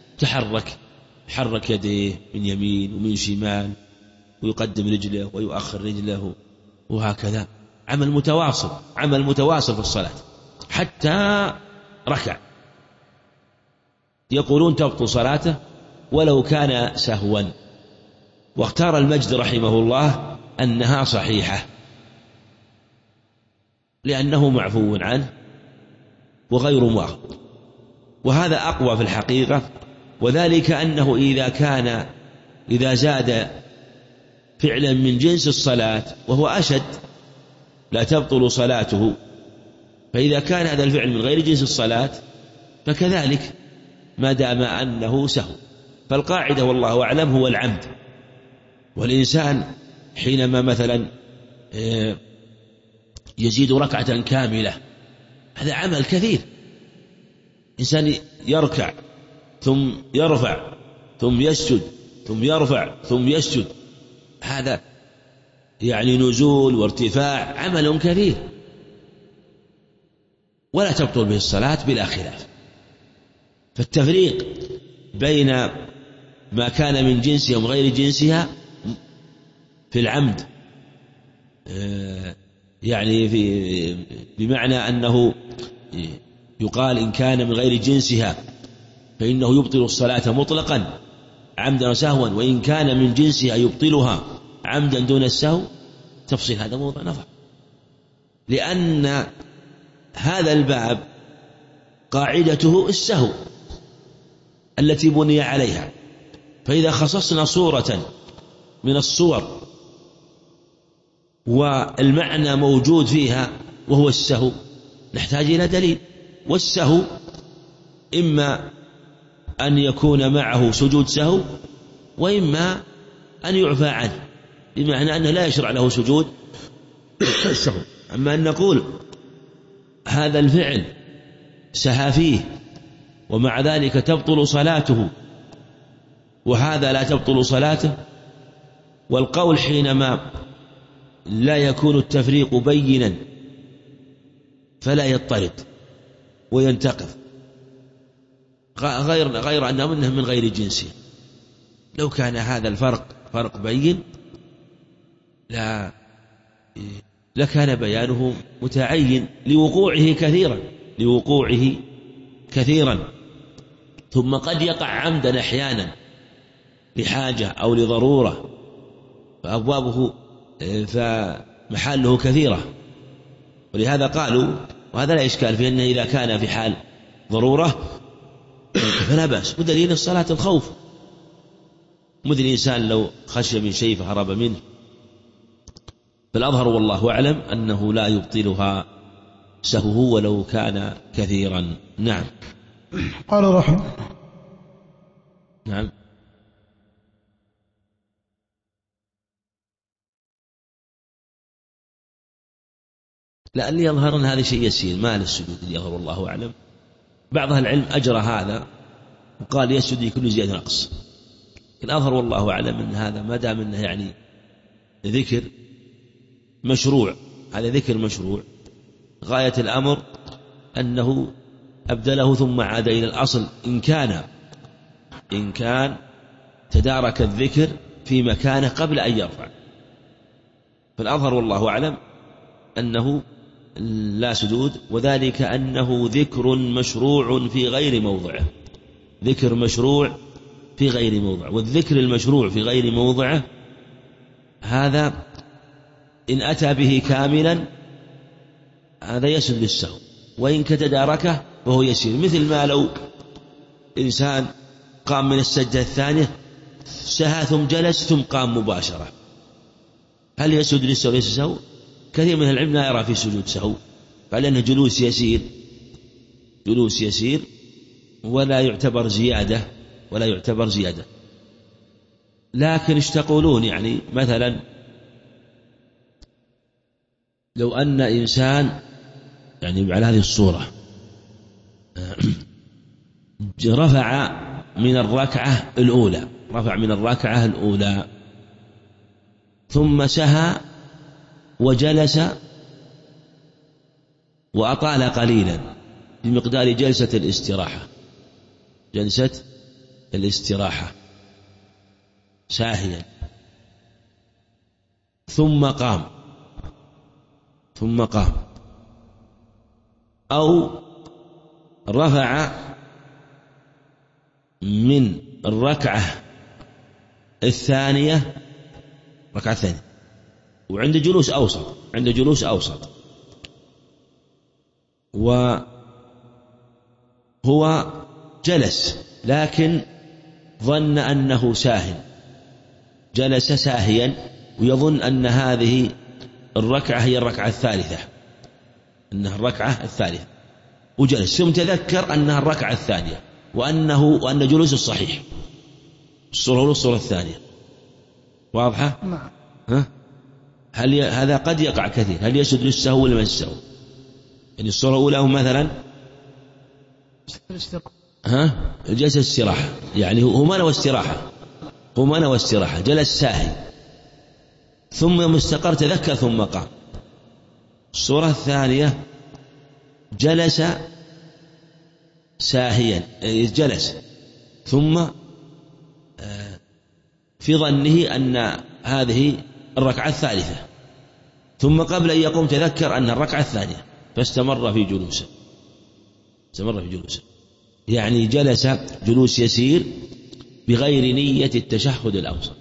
حرك يديه من يمين ومن شمال، ويقدم رجله ويؤخر رجله، وهكذا عمل متواصل في الصلاة حتى ركع، يقولون تبطل صلاته ولو كان سهوا. واختار المجد رحمه الله أنها صحيحة، لأنه معفو عنه وغير مؤاخذ، وهذا أقوى في الحقيقة، وذلك أنه إذا زاد فعلا من جنس الصلاة وهو أشد لا تبطل صلاته، فإذا كان هذا الفعل من غير جنس الصلاة فكذلك ما دام أنه سهو. فالقاعدة والله أعلم هو العمد، والإنسان حينما مثلا يزيد ركعة كاملة هذا عمل كثير. إنسان يركع ثم يرفع ثم يسجد ثم يرفع ثم يسجد، هذا يعني نزول وارتفاع، عمل كثير، ولا تبطل به الصلاة بلا خلاف. فالتفريق بين ما كان من جنسها ومن غير جنسها في العمد يعني بمعنى أنه يقال إن كان من غير جنسها فإنه يبطل الصلاة مطلقا عمدا وسهوا، وإن كان من جنسها يبطلها عمدا دون السهو. تفصيل هذا موضوع نظر، لأن هذا الباب قاعدته السهو التي بني عليها، فإذا خصصنا صورة من الصور والمعنى موجود فيها وهو السهو نحتاج إلى دليل. والسهو إما أن يكون معه سجود سهو وإما أن يعفى عنه، بمعنى أنه لا يشرع له سجود السهو. أما أن نقول هذا الفعل سهى فيه ومع ذلك تبطل صلاته وهذا لا تبطل صلاته، والقول حينما لا يكون التفريق بينا فلا يضطرد وينتقض، غير أنه من غير جنسه. لو كان هذا الفرق فرق بين لكان بيانه متعين لوقوعه كثيرا، ثم قد يقع عمدا أحيانا لحاجة أو لضرورة، فأبوابه فمحاله كثيرة. ولهذا قالوا، وهذا لا إشكال فيه، أنه إذا كان في حال ضرورة فلا بأس، ودليل الصلاة الخوف، مثل الإنسان لو خشي من شيء فهرب منه. فالأظهر والله أعلم أنه لا يبطلها سهوه ولو كان كثيرا. نعم. قال رحمه نعم. لا، اللي يظهر أن هذا شيء يسير ما للسجود، اللي يظهر والله أعلم. بعض أهل العلم أجرى هذا وقال يسجد لكل زيادة نقص. الأظهر والله أعلم أن هذا ما دام أنه يعني ذكر مشروع، هذا ذكر مشروع، غاية الأمر أنه أبدله ثم عاد إلى الأصل إن كان تدارك الذكر في مكانه قبل أن يرفع. فالأظهر والله أعلم أنه لا سجود، وذلك أنه ذكر مشروع في غير موضعه، ذكر مشروع في غير موضعه. والذكر المشروع في غير موضعه هذا إن أتى به كاملا هذا يسجد للسهو، وإن كتداركه فهو يسير. مثل ما لو إنسان قام من السجدة الثانية سهى ثم جلس ثم قام مباشرة، هل يسجد للسهو ليس سهو؟ كثير من العلم لا يرى في سجود سهو، فلأنه جلوس يسير ولا يعتبر زيادة. لكن ايش تقولون؟ يعني مثلا لو أن إنسان يعني على هذه الصورة رفع من الركعة الأولى ثم سهى وجلس وأطال قليلا بمقدار جلسة الاستراحة ساهيا، ثم قام أو رفع من الركعة الثانية وعند جلوس أوسط وهو جلس لكن ظن أنه جلس ساهيا ويظن أن هذه الركعة هي الركعة الثالثة وجلس، ثم تذكر أنها الركعة الثانية وأن جلوس الصحيح الصورة الثانية. واضحة؟ نعم. هل هذا قد يقع كثير؟ هل يسجد للسهو ولا ما السهو؟ يعني الصورة الأولى هم مثلا جلسة استراحة، يعني هو ما نوى استراحة، جلس ساهي، ثم يوم استقر تذكر ثم قام. الصورة الثانية جلس ساهيا، جلس ثم في ظنه أن هذه الركعة الثالثة، ثم قبل أن يقوم تذكر أن الركعة الثانية فاستمر في جلوسه، يعني جلس جلوس يسير بغير نية التشهد الأوسط،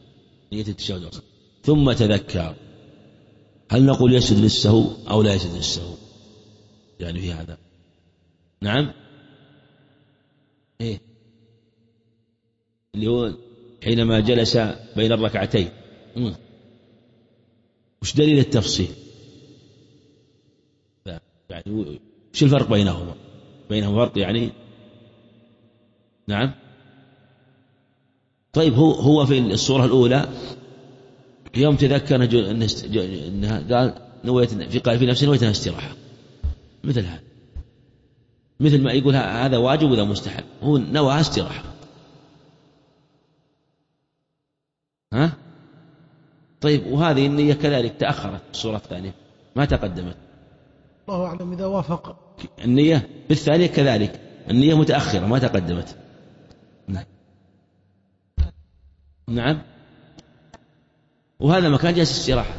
ثم تذكر. هل نقول يسجد للسهو أو لا يسجد للسهو؟ يعني في هذا نعم إيه اللي هو حينما جلس بين الركعتين وش دليل التفصيل؟ يعني وش الفرق بينهما فرق يعني نعم. طيب هو في الصورة الأولى يوم تذكر أنها قال نويت في نفسه نويتها استراحة، مثل هذا، مثل ما يقول هذا واجب وذا مستحب، هو نوى استراحة. طيب وهذه النية كذلك تأخرت، الصورة الثانية ما تقدمت، الله أعلم إذا وافق. النية بالثانية كذلك، النية متأخرة ما تقدمت. نعم وهذا مكان جلسة استراحة،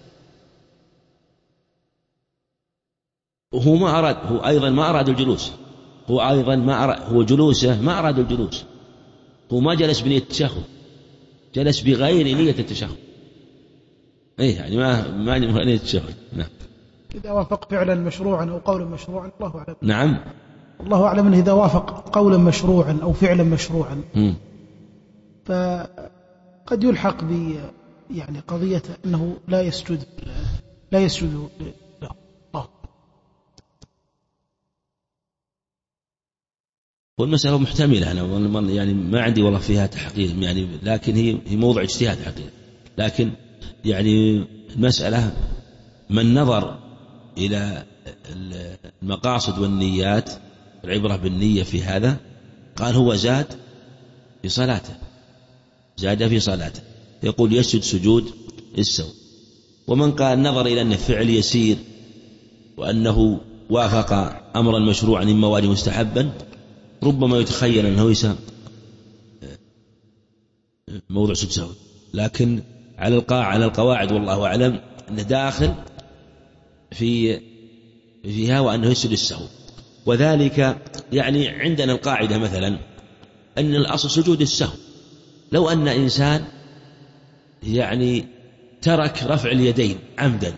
وهو ما أراد، هو أيضا ما أراد الجلوس، هو جلوسه ما أراد الجلوس، هو ما جلس بنية التشهد، جلس بغير نية التشهد، يعني ما نية التشهد. نعم إذا وافق فعلا مشروعا أو قولا مشروعا الله أعلم. نعم الله أعلم إذا وافق قولا مشروعا أو فعلا مشروعا فقد يلحق يعني قضية أنه لا يسجد له. والمسألة محتملة، أنا يعني ما عندي والله فيها تحقيق يعني، لكن هي موضوع اجتهاد حقيقة. لكن يعني المسألة من نظر إلى المقاصد والنيات، العبرة بالنية في هذا، قال هو زاد في صلاته، يقول يسجد سجود السهو. ومن قال نظر إلى أن الفعل يسير وأنه وافق أمرا مشروعا إما واجب مستحبا، ربما يتخيل أنه يسمى موضوع سجود سهو، لكن على القواعد والله أعلم أنه داخل فيها وأنه يسجد السهو. وذلك يعني عندنا القاعدة مثلا أن الأصل سجود السهو. لو أن إنسان يعني ترك رفع اليدين عمدا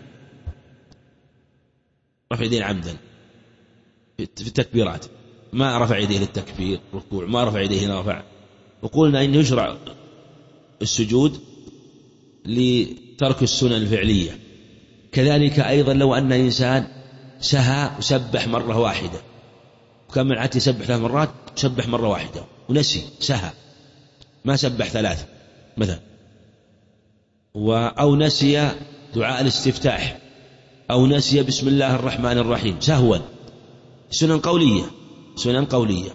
في التكبيرات، ما رفع يديه للتكبير ركوع، ما رفع يديه رفع، وقلنا إنه يشرع السجود لترك السنن الفعلية. كذلك أيضا لو أن إنسان سهى وسبح مرة واحدة، وكان من عادته يسبح 3 مرات، سبح مرة واحدة ونسي سهى ما سبح 3 مثلا، أو نسي دعاء الاستفتاح، أو نسي بسم الله الرحمن الرحيم سهوا، سنن قولية،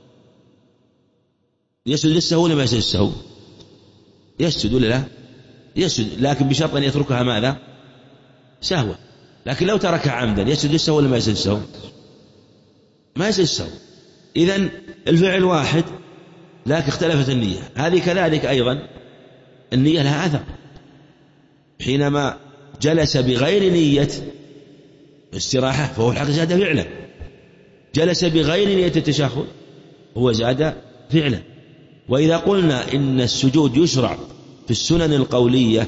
يسجد للسهو ولا ما يسجد للسهو؟ يسجد ولا لا؟ يسجد، لكن بشرط أن يتركها ماذا؟ سهوا. لكن لو تركها عمدا يسجد للسهو ولا ما يسجد للسهو؟ ما يسجد للسهو. إذن الفعل واحد لكن اختلفت النية. هذه كذلك أيضا النية لها أثر، حينما جلس بغير نية استراحة فهو الحق زاد فعلا، جلس بغير نية التشهد هو زاد فعلا. وإذا قلنا إن السجود يشرع في السنن القولية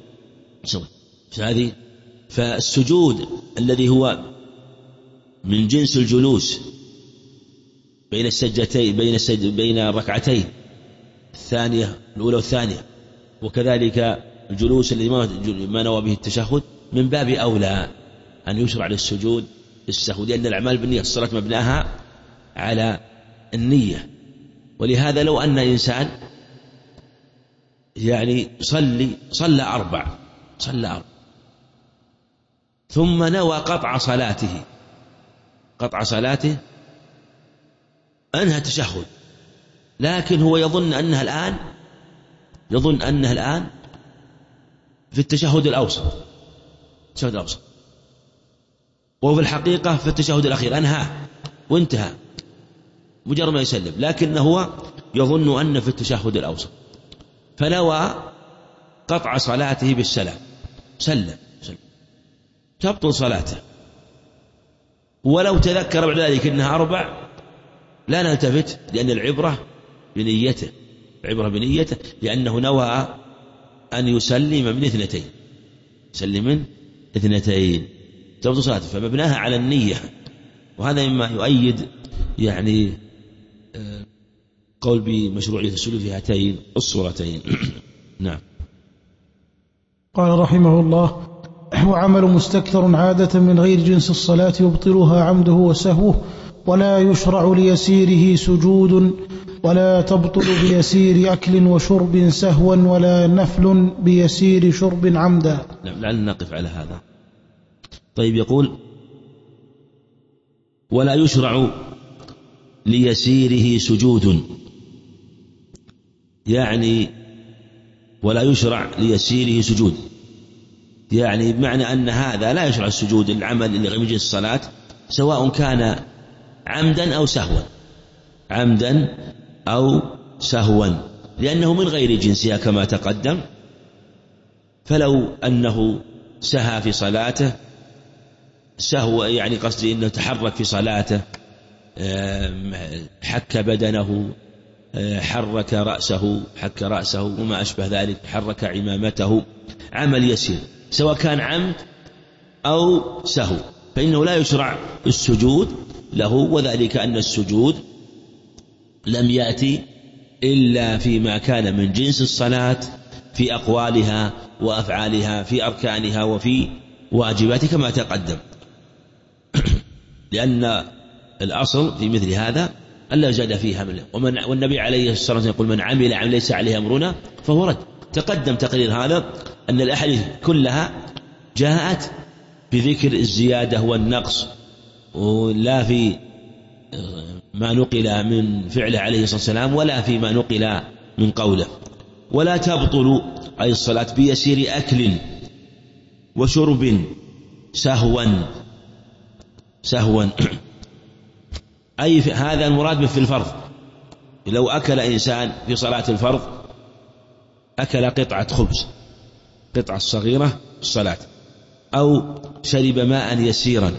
فالسجود الذي هو من جنس الجلوس بين السجدتين بين الركعتين الأولى والثانية، وكذلك الجلوس الذي ما نوى به التشهد، من باب أولى أن يشرع للسجود السهو، لأن الأعمال بالنية، الصلاة مبناها على النية. ولهذا لو أن إنسان يعني صلى 4 ثم نوى قطع صلاته قطع صلاته أنهى التشهد، لكن هو يظن أنها الآن في التشهد الأوسط، وهو في الحقيقة في التشهد الأخير أنهى وانتهى مجرد ما يسلم، لكن هو يظن أن في التشهد الأوسط، فنوى قطع صلاته بالسلام، سلم تبطل صلاته. ولو تذكر بعد ذلك أنها 4 لا نلتفت، لأن العبرة بنيته، لأنه نوى أن يسلم من 2، تبطل صلاته، فمبناها على النية. وهذا مما يؤيد يعني قول بمشروعية السجود في هاتين الصورتين. نعم. قال رحمه الله: وعمل مستكثر عادة من غير جنس الصلاة يبطلها عمده وسهوه، ولا يشرع ليسيره سجود، ولا تبطل بيسير أكل وشرب سهوا، ولا نفل بيسير شرب عمدا. لعلنا نقف على هذا. طيب، يقول: ولا يشرع ليسيره سجود، يعني ولا يشرع ليسيره سجود، يعني بمعنى أن هذا لا يشرع السجود العمل اللي غير من جنس الصلاة، سواء كان عمدا أو سهوا، لأنه من غير جنسها كما تقدم. فلو أنه سهى في صلاته، سهو يعني قصدي أنه تحرك في صلاته، حك بدنه، حرك رأسه وما أشبه ذلك، حرك عمامته، عمل يسير سواء كان عمد أو سهو، فإنه لا يشرع السجود له، وذلك أن السجود لم يأتي إلا فيما كان من جنس الصلاة، في أقوالها وأفعالها، في أركانها وفي واجباتها كما تقدم. لأن الأصل في مثل هذا ألا زاد فيه همله، والنبي عليه الصلاة والسلام يقول: من عمل ليس عليه أمرنا فهو رد. تقدم تقرير هذا أن الأحاديث كلها جاءت بذكر الزيادة والنقص، ولا في ما نقل من فعله عليه الصلاة والسلام ولا في ما نقل من قوله. ولا تبطل أي الصلاة بيسير أكل وشرب سهوا أي هذا المراد في الفرض. لو أكل إنسان في صلاة الفرض، أكل قطعة خبز، قطعة صغيرة في الصلاة، أو شرب ماء يسيرا،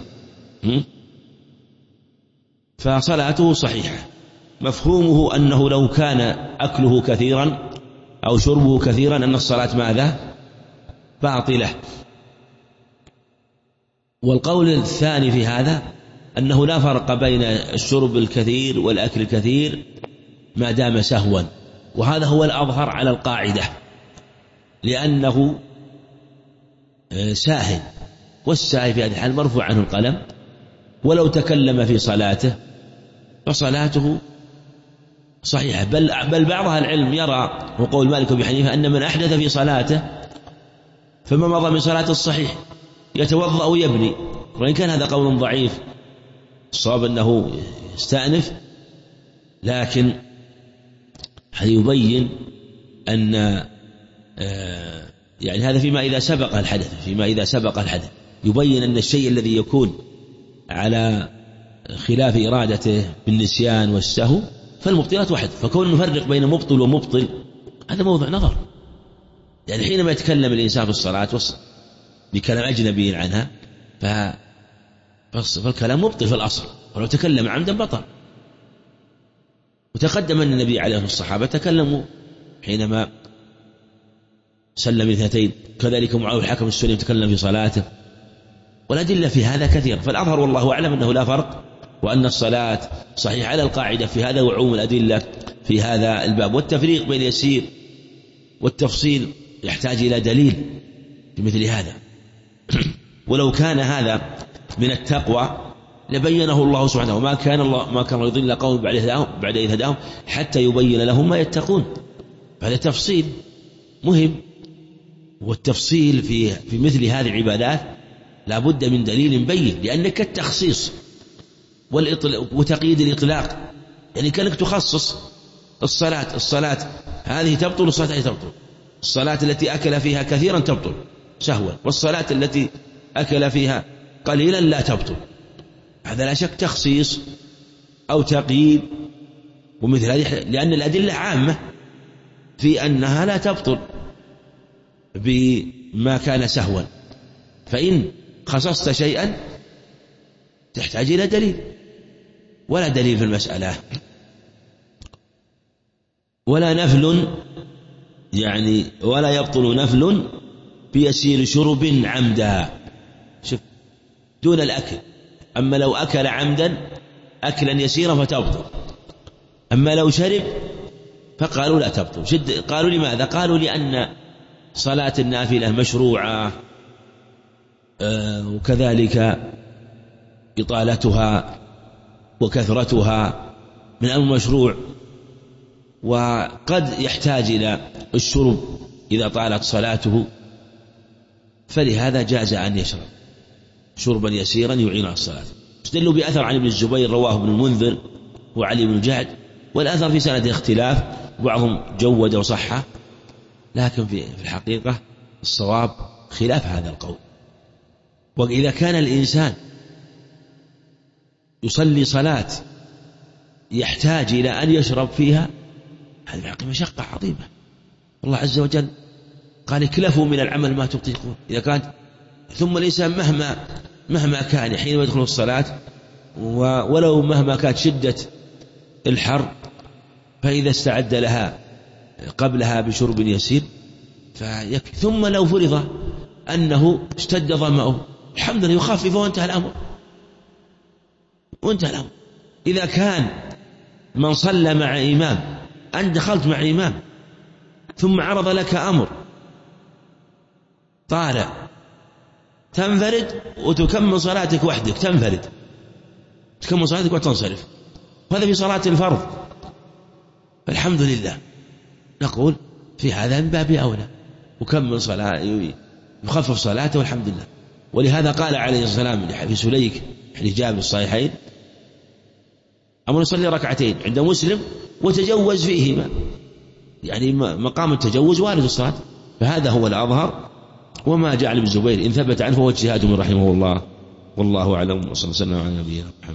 فصلاته صحيحة. مفهومه أنه لو كان أكله كثيرا أو شربه كثيرا أن الصلاة ماذا؟ باطلة. والقول الثاني في هذا أنه لا فرق بين الشرب الكثير والأكل الكثير ما دام سهوا، وهذا هو الأظهر على القاعدة، لأنه ساهٍ، والساهي في هذه الحال مرفوع عنه القلم، ولو تكلم في صلاته فصلاته صحيحة. بل بعض أهل العلم يرى، وقول مالك وابي حنيفة، أن من أحدث في صلاته فما مضى من صلاة الصحيح يتوضأ ويبني، وإن كان هذا قول ضعيف، الصواب أنه يستأنف، لكن يبين أن يعني هذا فيما إذا سبق الحدث، يبين أن الشيء الذي يكون على خلاف إرادته بالنسيان والسهو فالمبطلات واحد، فكون نفرق بين مبطل ومبطل هذا موضع نظر. يعني حينما يتكلم الإنسان في الصلاة بكلام أجنبي عنها فالكلام مبطل في الأصل، ولو تكلم عمدا بطل. وتقدم أن النبي عليه الصحابة تكلموا حينما سلم 2، كذلك معاوية الحكم السلمي تكلم في صلاته، والأدلة في هذا كثيرة. فالأظهر والله أعلم أنه لا فرق، وأن الصلاة صحيحة على القاعدة في هذا، وعموم الأدلة في هذا الباب. والتفريق بين اليسير والتفصيل يحتاج إلى دليل في مثل هذا. ولو كان هذا من التقوى لبينه الله سبحانه، وما كان الله يضل قوم بعد إذ هداهم حتى يبين لهم ما يتقون. هذا تفصيل مهم، والتفصيل في مثل هذه العبادات لا بد من دليل بين، لأنك التخصيص وتقييد الإطلاق، يعني كأنك تخصص الصلاة هذه تبطل، الصلاة هذه تبطل. الصلاة التي أكل فيها كثيرا تبطل سهوا، والصلاة التي أكل فيها قليلا لا تبطل. هذا لا شك تخصيص أو تقييد ومثل هذه، لأن الأدلة عامة في أنها لا تبطل بما كان سهوا. فإن خصصت شيئا تحتاج إلى دليل، ولا دليل في المسألة، ولا نفل يعني ولا يبطل نفل بيسير شرب عمدا، شوف دون الأكل. أما لو أكل عمدا أكلا يسيرا فتبطل، أما لو شرب فقالوا لا تبطل. قالوا لماذا؟ قالوا لأن صلاة النافلة مشروعة، وكذلك إطالتها وكثرتها من أمر مشروع، وقد يحتاج إلى الشرب إذا طالت صلاته، فلهذا جاز أن يشرب شربا يسيرا يعين على الصلاة. استدلوا بأثر عن ابن الزبير رواه ابن المنذر وعلي بن جعد، والأثر في سند اختلاف، بعضهم جود وصحه، لكن في الحقيقة الصواب خلاف هذا القول. وإذا كان الإنسان يصلي صلاة يحتاج إلى أن يشرب فيها، هذه مشقة عظيمة. الله عز وجل قال اكلفوا من العمل ما تطيقون. إذا كانت ثم الإنسان مهما كان حين يدخل الصلاة، ولو مهما كانت شدة الحر، فإذا استعد لها قبلها بشرب يسير فيكفي. ثم لو فرض أنه اشتد ظمأه، الحمد لله يخفف وانتهى الأمر. إذا كان من صلى مع إمام، أن دخلت مع إمام ثم عرض لك أمر طالع، تنفرد وتكمل صلاتك وحدك، تكمل صلاتك وتنصرف، وهذا في صلاة الفرض، فالحمد لله نقول في هذا من باب أولى، وكمل صلاة يخفف صلاته والحمد لله. ولهذا قال عليه الصلاة والسلام في سليك حديث جابر الصحيحين: أمر يصلي ركعتين عند مسلم وتجوز فيهما، يعني مقام التجوز وارد الصلاة، فهذا هو الأظهر. وما جعل ابن الزبير إن ثبت عنه فهو اجتهاد من رحمه الله، والله أعلم، وصلى الله وسلم على نبينا محمد.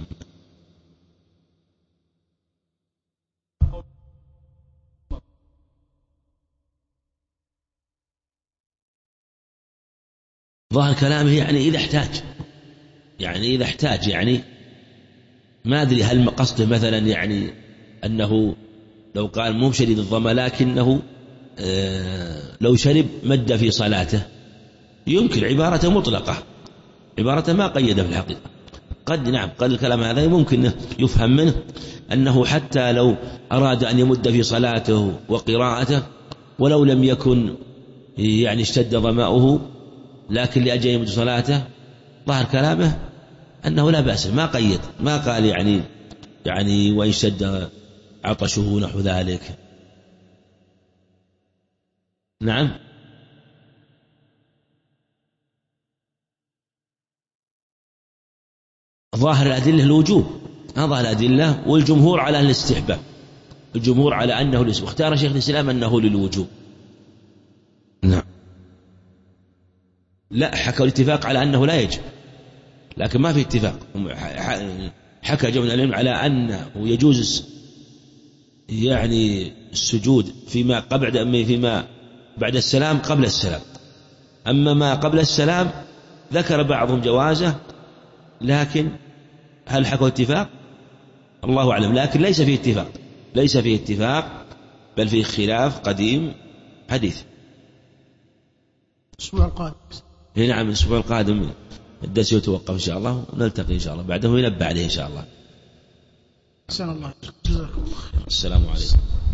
ظاهر كلامه يعني إذا احتاج يعني ما أدري هل قصده مثلا يعني أنه لو قال مو شديد الظما لكنه لو شرب مد في صلاته، يمكن عبارة مطلقة، عبارة ما قيد في الحقيقة. قد الكلام هذا ممكن يفهم منه أنه حتى لو أراد أن يمد في صلاته وقراءته ولو لم يكن يعني اشتد ظمأه، لكن لأجل يمد صلاته، ظاهر كلامه أنه لا بأس، ما قيد، ما قال يعني وإن اشتد عطشه نحو ذلك. نعم. ظاهر الأدلة الوجوب، ظاهر الأدلة، والجمهور على الاستحباب، الجمهور على أنه للوجوب، اختار شيخ الإسلام أنه للوجوب. نعم. لا، حكوا الاتفاق على أنه لا يجب، لكن ما في اتفاق. حكى جمع العلم على أنه يجوز يعني السجود فيما بعد السلام قبل السلام. أما ما قبل السلام ذكر بعضهم جوازه، لكن هل حكوا اتفاق؟ الله أعلم، لكن ليس فيه اتفاق، بل فيه خلاف قديم حديث. الأسبوع القادم. نعم، الأسبوع القادم الدرس يتوقف إن شاء الله، ونلتقي إن شاء الله بعده، ينبه عليه إن شاء الله. أحسن الله، جزاكم الله خير. السلام عليكم.